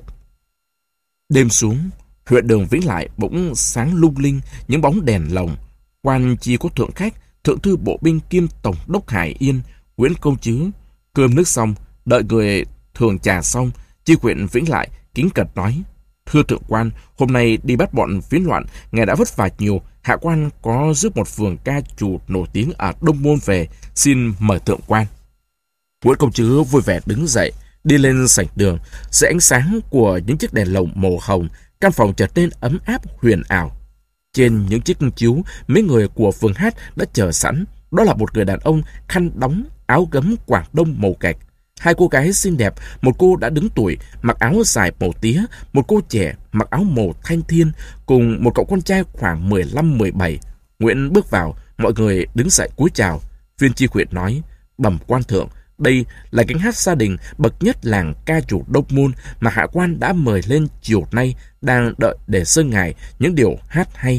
Đêm xuống, huyện Đường Vĩnh Lại bỗng sáng lung linh những bóng đèn lồng. Quan chi có thượng khách, thượng thư bộ binh kiêm tổng đốc Hải Yên Nguyễn Công Trứ. Cơm nước xong, đợi người thường trà xong, chi huyện Vĩnh Lại kính cẩn nói: Thưa thượng quan, hôm nay đi bắt bọn phiến loạn, ngài đã vất vả nhiều. Hạ quan có giúp một phường ca trù nổi tiếng ở Đông Môn về, xin mời thượng quan. Nguyễn Công Trứ vui vẻ đứng dậy, đi lên sảnh đường. Dưới ánh sáng của những chiếc đèn lồng màu hồng, căn phòng trở nên ấm áp huyền ảo. Trên những chiếc chiếu, mấy người của phường hát đã chờ sẵn. Đó là một người đàn ông khăn đóng, áo gấm Quảng Đông màu gạch. Hai cô gái xinh đẹp, một cô đã đứng tuổi, mặc áo dài màu tía, một cô trẻ mặc áo màu thanh thiên, cùng một cậu con trai khoảng mười lăm mười bảy. Nguyễn bước vào, mọi người đứng dậy cúi chào. Viên chi huyện nói: Bẩm quan thượng, đây là gánh hát gia đình bậc nhất làng ca chủ Đông Môn mà hạ quan đã mời lên chiều nay, đang đợi để dâng ngài những điều hát hay.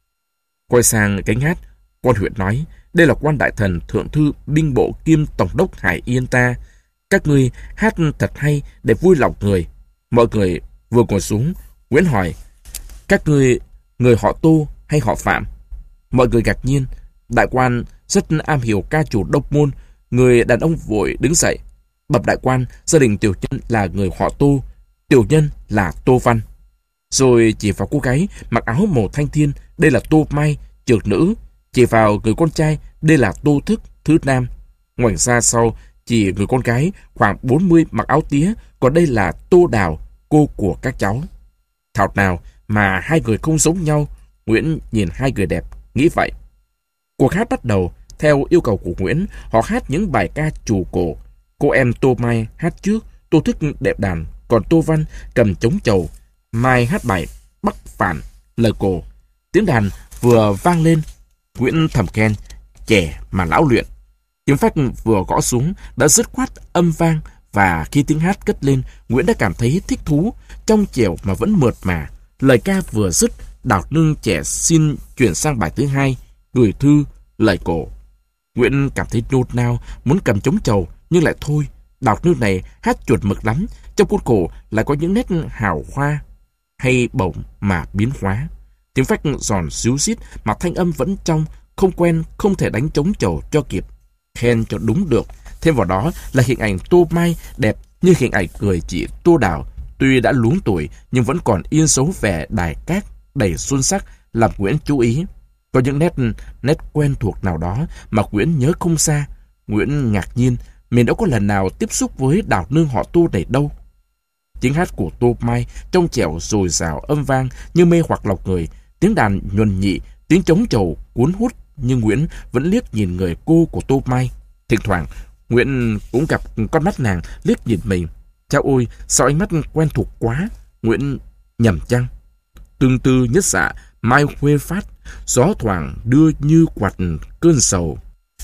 Quay sang gánh hát, quan huyện nói: Đây là quan đại thần thượng thư binh bộ kiêm tổng đốc Hải Yên ta. Các ngươi hát thật hay để vui lòng người. Mọi người vừa ngồi xuống, Nguyễn hỏi: Các ngươi người họ Tô hay họ Phạm? Mọi người ngạc nhiên. Đại quan rất am hiểu ca chủ Đông Môn. Người đàn ông vội đứng dậy: Bẩm đại quan, gia đình tiểu nhân là người họ Tô, tiểu nhân là Tô Văn. Rồi chỉ vào cô gái mặc áo màu thanh thiên: Đây là Tô Mai, trưởng nữ. Chỉ vào người con trai: Đây là Tô Thức, thứ nam. Ngoảnh ra sau chỉ người con gái khoảng bốn mươi mặc áo tía: Còn đây là Tô Đào, cô của các cháu. Thảo nào mà hai người không giống nhau. Nguyễn nhìn hai người đẹp, nghĩ vậy. Cuộc hát bắt đầu. Theo yêu cầu của Nguyễn, họ hát những bài ca trù cổ. Cô em Tô Mai hát trước, Tô Thức đệm đàn, còn Tô Văn cầm trống chầu. Mai hát bài Bắc Phản, lời cổ. Tiếng đàn vừa vang lên, Nguyễn thầm khen: Trẻ mà lão luyện. Tiếng phách vừa gõ xuống đã dứt khoát âm vang, và khi tiếng hát cất lên, Nguyễn đã cảm thấy thích thú, trong trẻo mà vẫn mượt mà. Lời ca vừa dứt, Đào Nương trẻ xin chuyển sang bài thứ hai, gửi thư, lời cổ. Nguyễn cảm thấy nôn nao, muốn cầm trống chầu, nhưng lại thôi. Đào nương này hát chuột mực lắm, trong khuôn khổ lại có những nét hào hoa hay bổng mà biến hóa. Tiếng phách giòn xíu xít mà thanh âm vẫn trong, không quen, không thể đánh trống chầu cho kịp. Khen cho đúng được. Thêm vào đó là hình ảnh Tô Mai đẹp như hình ảnh cười chị Tô Đào. Tuy đã luống tuổi nhưng vẫn còn yên dấu vẻ đài cát đầy xuân sắc, làm Nguyễn chú ý. Có những nét nét quen thuộc nào đó mà Nguyễn nhớ không xa. Nguyễn ngạc nhiên, mình đã có lần nào tiếp xúc với Đào nương họ Tô này đâu. Tiếng hát của Tô Mai trong trẻo dồi dào âm vang như mê hoặc lòng người, tiếng đàn nhuần nhị, tiếng trống trầu cuốn hút, nhưng Nguyễn vẫn liếc nhìn người cô của Tô Mai. Thỉnh thoảng Nguyễn cũng gặp con mắt nàng liếc nhìn mình. Chao ôi, sao ánh mắt quen thuộc quá. Nguyễn nhầm chăng? Tương tư nhất dạ mai khuê phát, gió thoảng đưa như quạt cơn sầu.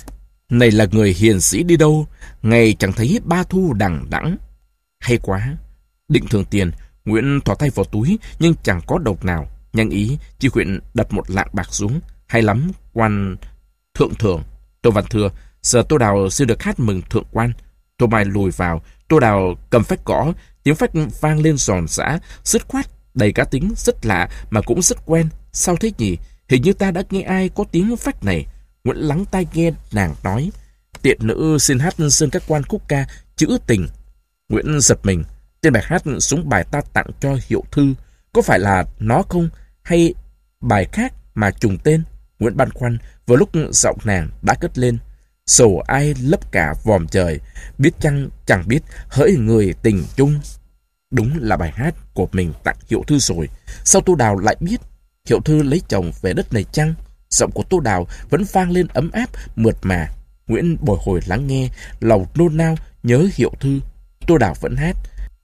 Này là người hiền sĩ đi đâu, ngày chẳng thấy ba thu đằng đẵng. Hay quá. Định thường tiền, Nguyễn thò tay vào túi nhưng chẳng có đồng nào. Nhanh ý, chi huyện đặt một lạng bạc xuống. Hay lắm, quan thượng thượng. Tô Văn thưa, giờ Tô Đào xin được hát mừng thượng quan. Tô Mai lùi vào, Tô Đào cầm phách gõ, tiếng phách vang lên giòn giã, dứt khoát, đầy cá tính, rất lạ mà cũng rất quen. Sao thế nhỉ? Hình như ta đã nghe ai có tiếng phách này. Nguyễn lắng tai nghe nàng nói, tiện nữ xin hát sơn các quan khúc ca trữ tình. Nguyễn giật mình, tên bài hát xuống bài ta tặng cho Hiệu Thư, có phải là nó không, hay bài khác mà trùng tên? Nguyễn băn khoăn, vừa lúc giọng nàng đã cất lên, sầu ai lấp cả vòm trời, biết chăng chẳng biết hỡi người tình chung. Đúng là bài hát của mình tặng Hiệu Thư rồi. Sao Tô Đào lại biết? Hiệu Thư lấy chồng về đất này chăng? Giọng của Tô Đào vẫn vang lên ấm áp, mượt mà. Nguyễn bồi hồi lắng nghe, lòng nôn nao nhớ Hiệu Thư. Tô Đào vẫn hát.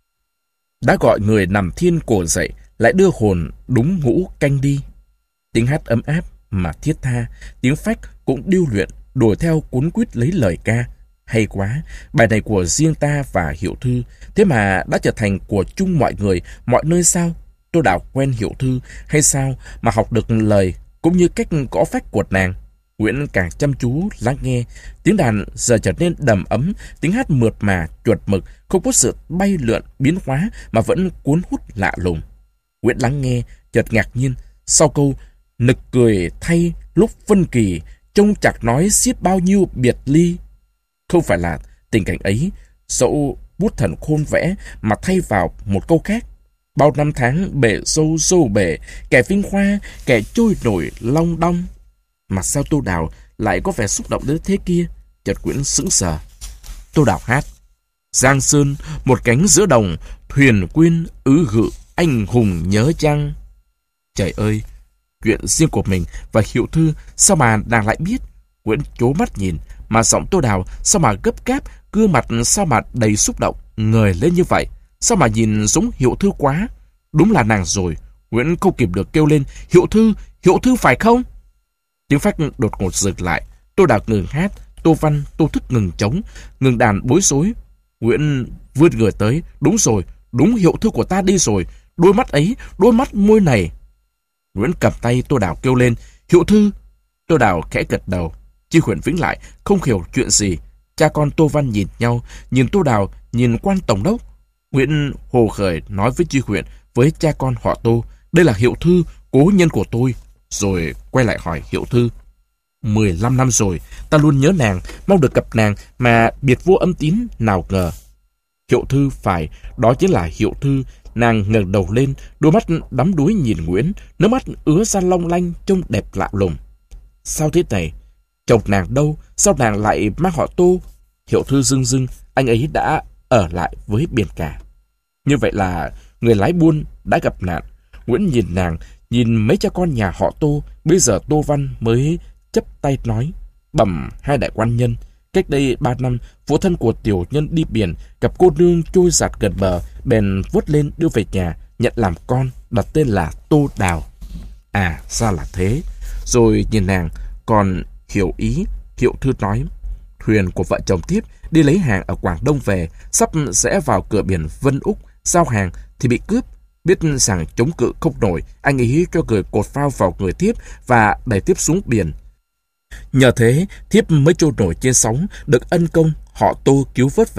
Đã gọi người nằm thiên cổ dậy, lại đưa hồn đúng ngũ canh đi. Tiếng hát ấm áp mà thiết tha, tiếng phách cũng điêu luyện, đuổi theo cuốn quýt lấy lời ca. Hay quá, bài này của riêng ta và Hiệu Thư, thế mà đã trở thành của chung mọi người, mọi nơi sao? Tô Đào quen Hiệu Thư hay sao mà học được lời cũng như cách gõ phách của nàng? Nguyễn càng chăm chú lắng nghe, tiếng đàn giờ trở nên đầm ấm, tiếng hát mượt mà, chuột mực, không có sự bay lượn, biến hóa mà vẫn cuốn hút lạ lùng. Nguyễn lắng nghe, chợt ngạc nhiên, sau câu nực cười thay lúc phân kỳ, trông chạc nói xiết bao nhiêu biệt ly. Không phải là tình cảnh ấy, dẫu bút thần khôn vẽ mà thay vào một câu khác. Bao năm tháng bể sâu sâu bể, kẻ vinh hoa, kẻ trôi nổi long đong. Mà sao Tô Đào lại có vẻ xúc động đến thế kia? Chợt Nguyễn sững sờ. Tô Đào hát. Giang sơn, một cánh giữa đồng, thuyền quyên ứ gự, anh hùng nhớ chăng? Trời ơi, chuyện riêng của mình và Hiệu Thư sao mà nàng lại biết? Nguyễn trố mắt nhìn, mà giọng Tô Đào sao mà gấp gáp, gương mặt sao mà đầy xúc động, ngời lên như vậy? Sao mà nhìn giống Hiệu Thư quá? Đúng là nàng rồi. Nguyễn không kịp được kêu lên, Hiệu Thư, Hiệu Thư phải không? Tiếng phách đột ngột dừng lại. Tô Đào ngừng hát, Tô Văn, Tô Thức ngừng trống, ngừng đàn bối rối. Nguyễn vươn người tới, đúng rồi, đúng Hiệu Thư của ta đi rồi, đôi mắt ấy, đôi mắt môi này. Nguyễn cầm tay Tô Đào kêu lên, Hiệu Thư. Tô Đào khẽ gật đầu. Chi Huyền Vĩnh lại không hiểu chuyện gì. Cha con Tô Văn nhìn nhau, nhìn Tô Đào, nhìn quan tổng đốc. Nguyễn hồ khởi nói với Chi Huyền, với cha con họ Tô, đây là Hiệu Thư, cố nhân của tôi. Rồi quay lại hỏi Hiệu Thư, mười lăm năm rồi, ta luôn nhớ nàng, mong được gặp nàng, mà biệt vô âm tín nào ngờ. Hiệu Thư phải, đó chính là Hiệu Thư. Nàng ngẩng đầu lên, đôi mắt đắm đuối nhìn Nguyễn, nước mắt ứa ra long lanh, trông đẹp lạ lùng. Sao thế này? Chồng nàng đâu? Sao nàng lại mang họ Tô? Hiệu Thư rưng rưng, anh ấy đã ở lại với biển cả. Như vậy là người lái buôn đã gặp nạn. Nguyễn nhìn nàng, nhìn mấy cha con nhà họ Tô. Bây giờ Tô Văn mới chấp tay nói, bẩm hai đại quan nhân, cách đây ba năm, phụ thân của tiểu nhân đi biển, gặp cô nương trôi giạt gần bờ, bèn vớt lên đưa về nhà, nhận làm con, đặt tên là Tô Đào. À, ra là thế. Rồi nhìn nàng, còn hiểu ý. Hiệu Thư nói, thuyền của vợ chồng Thiếp đi lấy hàng ở Quảng Đông về, sắp sẽ vào cửa biển Vân Úc giao hàng thì bị cướp. Biết rằng chống cự không nổi, anh ấy cho người cột phao vào người Thiếp và đẩy Thiếp xuống biển. Nhờ thế, Thiếp mới trôi nổi trên sóng, được ân công họ Tô cứu vớt về.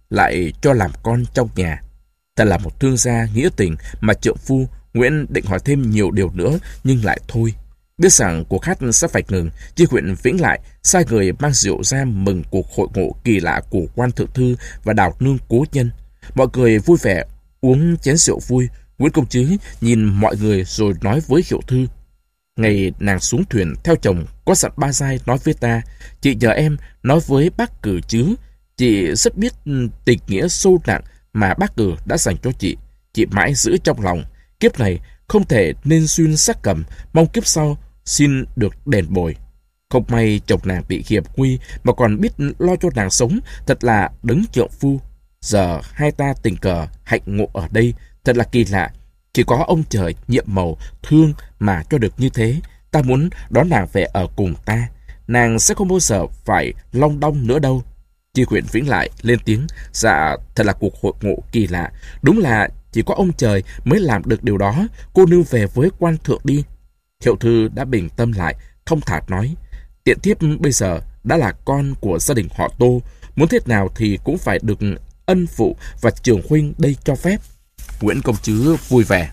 lại cho làm con trong nhà. Thật là một thương gia nghĩa tình mà trượng phu Nguyễn định hỏi thêm nhiều điều nữa nhưng lại thôi. Biết rằng cuộc hát sẽ phải ngừng, Chi huyện Vĩnh Lại sai người mang rượu ra mừng cuộc hội ngộ kỳ lạ của quan thượng thư và Đào nương cố nhân. Mọi người vui vẻ uống chén rượu vui. Nguyễn Công Trứ nhìn mọi người rồi nói với Hiệu Thư: Ngày nàng xuống thuyền theo chồng có dặn ba giai nói với ta, chị nhờ em nói với bác Cử chứ. Chị rất biết tình nghĩa sâu nặng mà bác Cử đã dành cho chị. Chị mãi giữ trong lòng. Kiếp này không thể nên xuyên sắc cầm, mong kiếp sau xin được đền bồi. Không may chồng nàng bị hiểm nguy mà còn biết lo cho nàng sống, thật là đấng trượng phu. Giờ hai ta tình cờ hạnh ngộ ở đây, thật là kỳ lạ. Chỉ có ông trời nhiệm màu thương mà cho được như thế. Ta muốn đón nàng về ở cùng ta. Nàng sẽ không bao giờ phải long đong nữa đâu. Chi huyện Vĩnh Lại lên tiếng: Dạ, thật là cuộc hội ngộ kỳ lạ. Đúng là chỉ có ông trời mới làm được điều đó. Cô nương về với quan thượng đi. Hiệu Thư đã bình tâm lại, thông thả nói: Tiện thiếp bây giờ đã là con của gia đình họ Tô, muốn thế nào thì cũng phải được ân phụ và trưởng huynh đây cho phép. Nguyễn Công Trứ vui vẻ: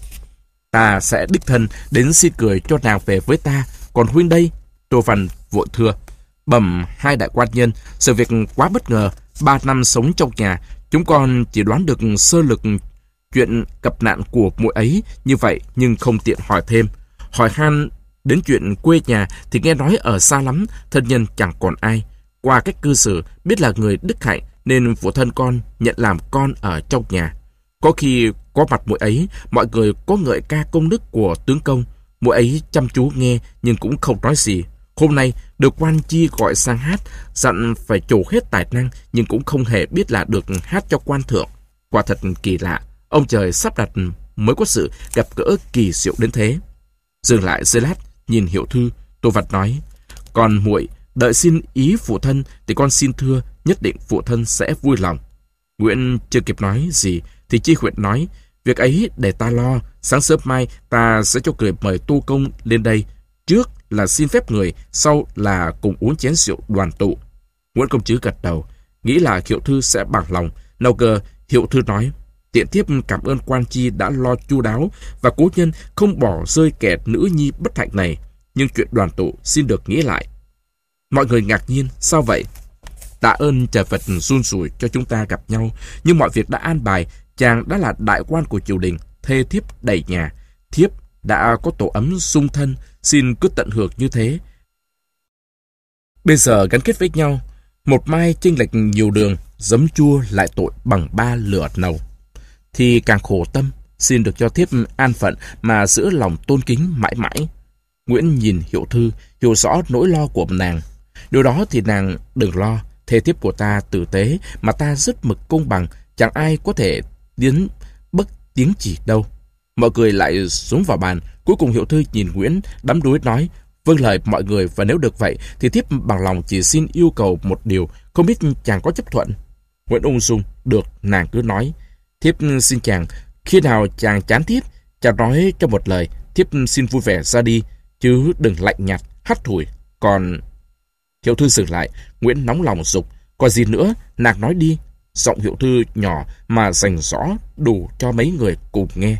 Ta sẽ đích thân đến xin cười cho nàng về với ta. Còn huynh đây? Tô Văn vội thưa: Bẩm hai đại quan nhân, sự việc quá bất ngờ. Ba năm sống trong nhà, chúng con chỉ đoán được sơ lược chuyện gặp nạn của muội ấy như vậy, nhưng không tiện hỏi thêm. Hỏi han đến chuyện quê nhà thì nghe nói ở xa lắm, thân nhân chẳng còn ai. Qua cách cư xử biết là người đức hạnh, nên phụ thân con nhận làm con ở trong nhà. Có khi có mặt muội ấy, mọi người có ngợi ca công đức của tướng công. Muội ấy chăm chú nghe nhưng cũng không nói gì. Hôm nay được quan chi gọi sang hát, dặn phải trổ hết tài năng, nhưng cũng không hề biết là được hát cho quan thượng. Quả thật kỳ lạ, ông trời sắp đặt mới có sự gặp gỡ kỳ diệu đến thế. Dừng lại giây lát, nhìn Hiệu Thư, Tô Vật nói: Còn muội đợi xin ý phụ thân thì con xin thưa, nhất định phụ thân sẽ vui lòng. Nguyễn chưa kịp nói gì thì Chi huyện nói: Việc ấy để ta lo. Sáng sớm mai ta sẽ cho người mời Tô Công lên đây. Trước là xin phép người, sau là cùng uống chén rượu đoàn tụ. Nguyễn Công Trứ gật đầu, nghĩ là Hiệu Thư sẽ bằng lòng. Nào ngờ Hiệu Thư nói: Tiện thiếp cảm ơn quan chi đã lo chu đáo và cố nhân không bỏ rơi kẻ nữ nhi bất hạnh này. Nhưng chuyện đoàn tụ xin được nghĩ lại. Mọi người ngạc nhiên: Sao vậy? Tạ ơn trời Phật run rủi cho chúng ta gặp nhau, nhưng mọi việc đã an bài. Chàng đã là đại quan của triều đình, thê thiếp đầy nhà. Thiếp đã có tổ ấm sung thân, xin cứ tận hưởng như thế. Bây giờ gắn kết với nhau, một mai chênh lệch nhiều đường, giấm chua lại tội bằng ba lửa nầu, thì càng khổ tâm. Xin được cho thiếp an phận mà giữ lòng tôn kính mãi mãi. Nguyễn nhìn Hiệu Thư, hiểu rõ nỗi lo của nàng. Điều đó thì nàng đừng lo. Thê thiếp của ta tử tế mà ta rất mực công bằng, chẳng ai có thể tiến bất tiếng chỉ đâu. Mọi người lại xuống vào bàn. Cuối cùng Hiệu Thư nhìn Nguyễn đắm đuối nói: Vâng lời mọi người, và nếu được vậy thì thiếp bằng lòng chỉ xin yêu cầu một điều, không biết chàng có chấp thuận. Nguyễn ung dung: Được, nàng cứ nói. Thiếp xin chàng, khi nào chàng chán thiếp, chàng nói cho một lời, thiếp xin vui vẻ ra đi, chứ đừng lạnh nhạt hắt hủi. Còn... Hiệu Thư dừng lại. Nguyễn nóng lòng dục: Còn gì nữa, nàng nói đi. Giọng Hiệu Thư nhỏ mà rành rõ, đủ cho mấy người cùng nghe.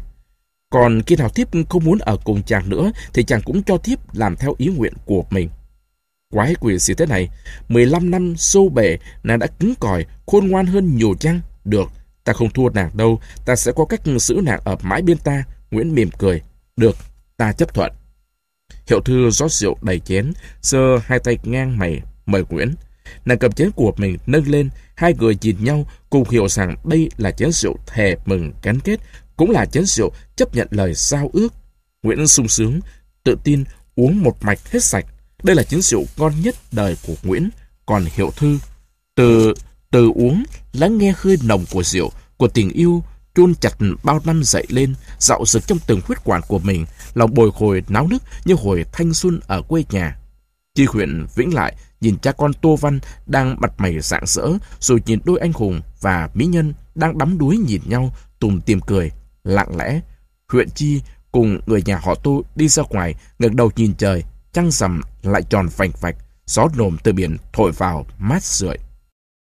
Còn khi nào thiếp không muốn ở cùng chàng nữa thì chàng cũng cho thiếp làm theo ý nguyện của mình. Quái quỷ gì thế này? mười lăm năm sâu bể, nàng đã cứng cỏi, khôn ngoan hơn nhiều chăng? Được, ta không thua nàng đâu, ta sẽ có cách giữ nàng ở mãi bên ta. Nguyễn mỉm cười: Được, ta chấp thuận. Hiệu Thư rót rượu đầy chén, giơ hai tay ngang mày mời Nguyễn. Nàng cầm chén của mình nâng lên, hai người nhìn nhau cùng hiểu rằng đây là chén rượu thề mừng gắn kết, cũng là chén rượu chấp nhận lời giao ước. Nguyễn sung sướng, tự tin uống một mạch hết sạch. Đây là chén rượu ngon nhất đời của Nguyễn. Còn Hiệu Thư, từ từ uống, lắng nghe hơi nồng của rượu, của tình yêu chôn chặt bao năm dậy lên, dạo dực trong từng huyết quản của mình, lòng bồi hồi náo nức như hồi thanh xuân ở quê nhà. Chi huyện Vĩnh Lại nhìn cha con Tô Văn đang mặt mày rạng rỡ, rồi nhìn đôi anh hùng và mỹ nhân đang đắm đuối nhìn nhau, tùm tìm cười. Lặng lẽ, huyện Chi cùng người nhà họ Tô đi ra ngoài, ngẩng đầu nhìn trời, trăng rằm lại tròn vành vạch, gió nồm từ biển thổi vào mát rượi.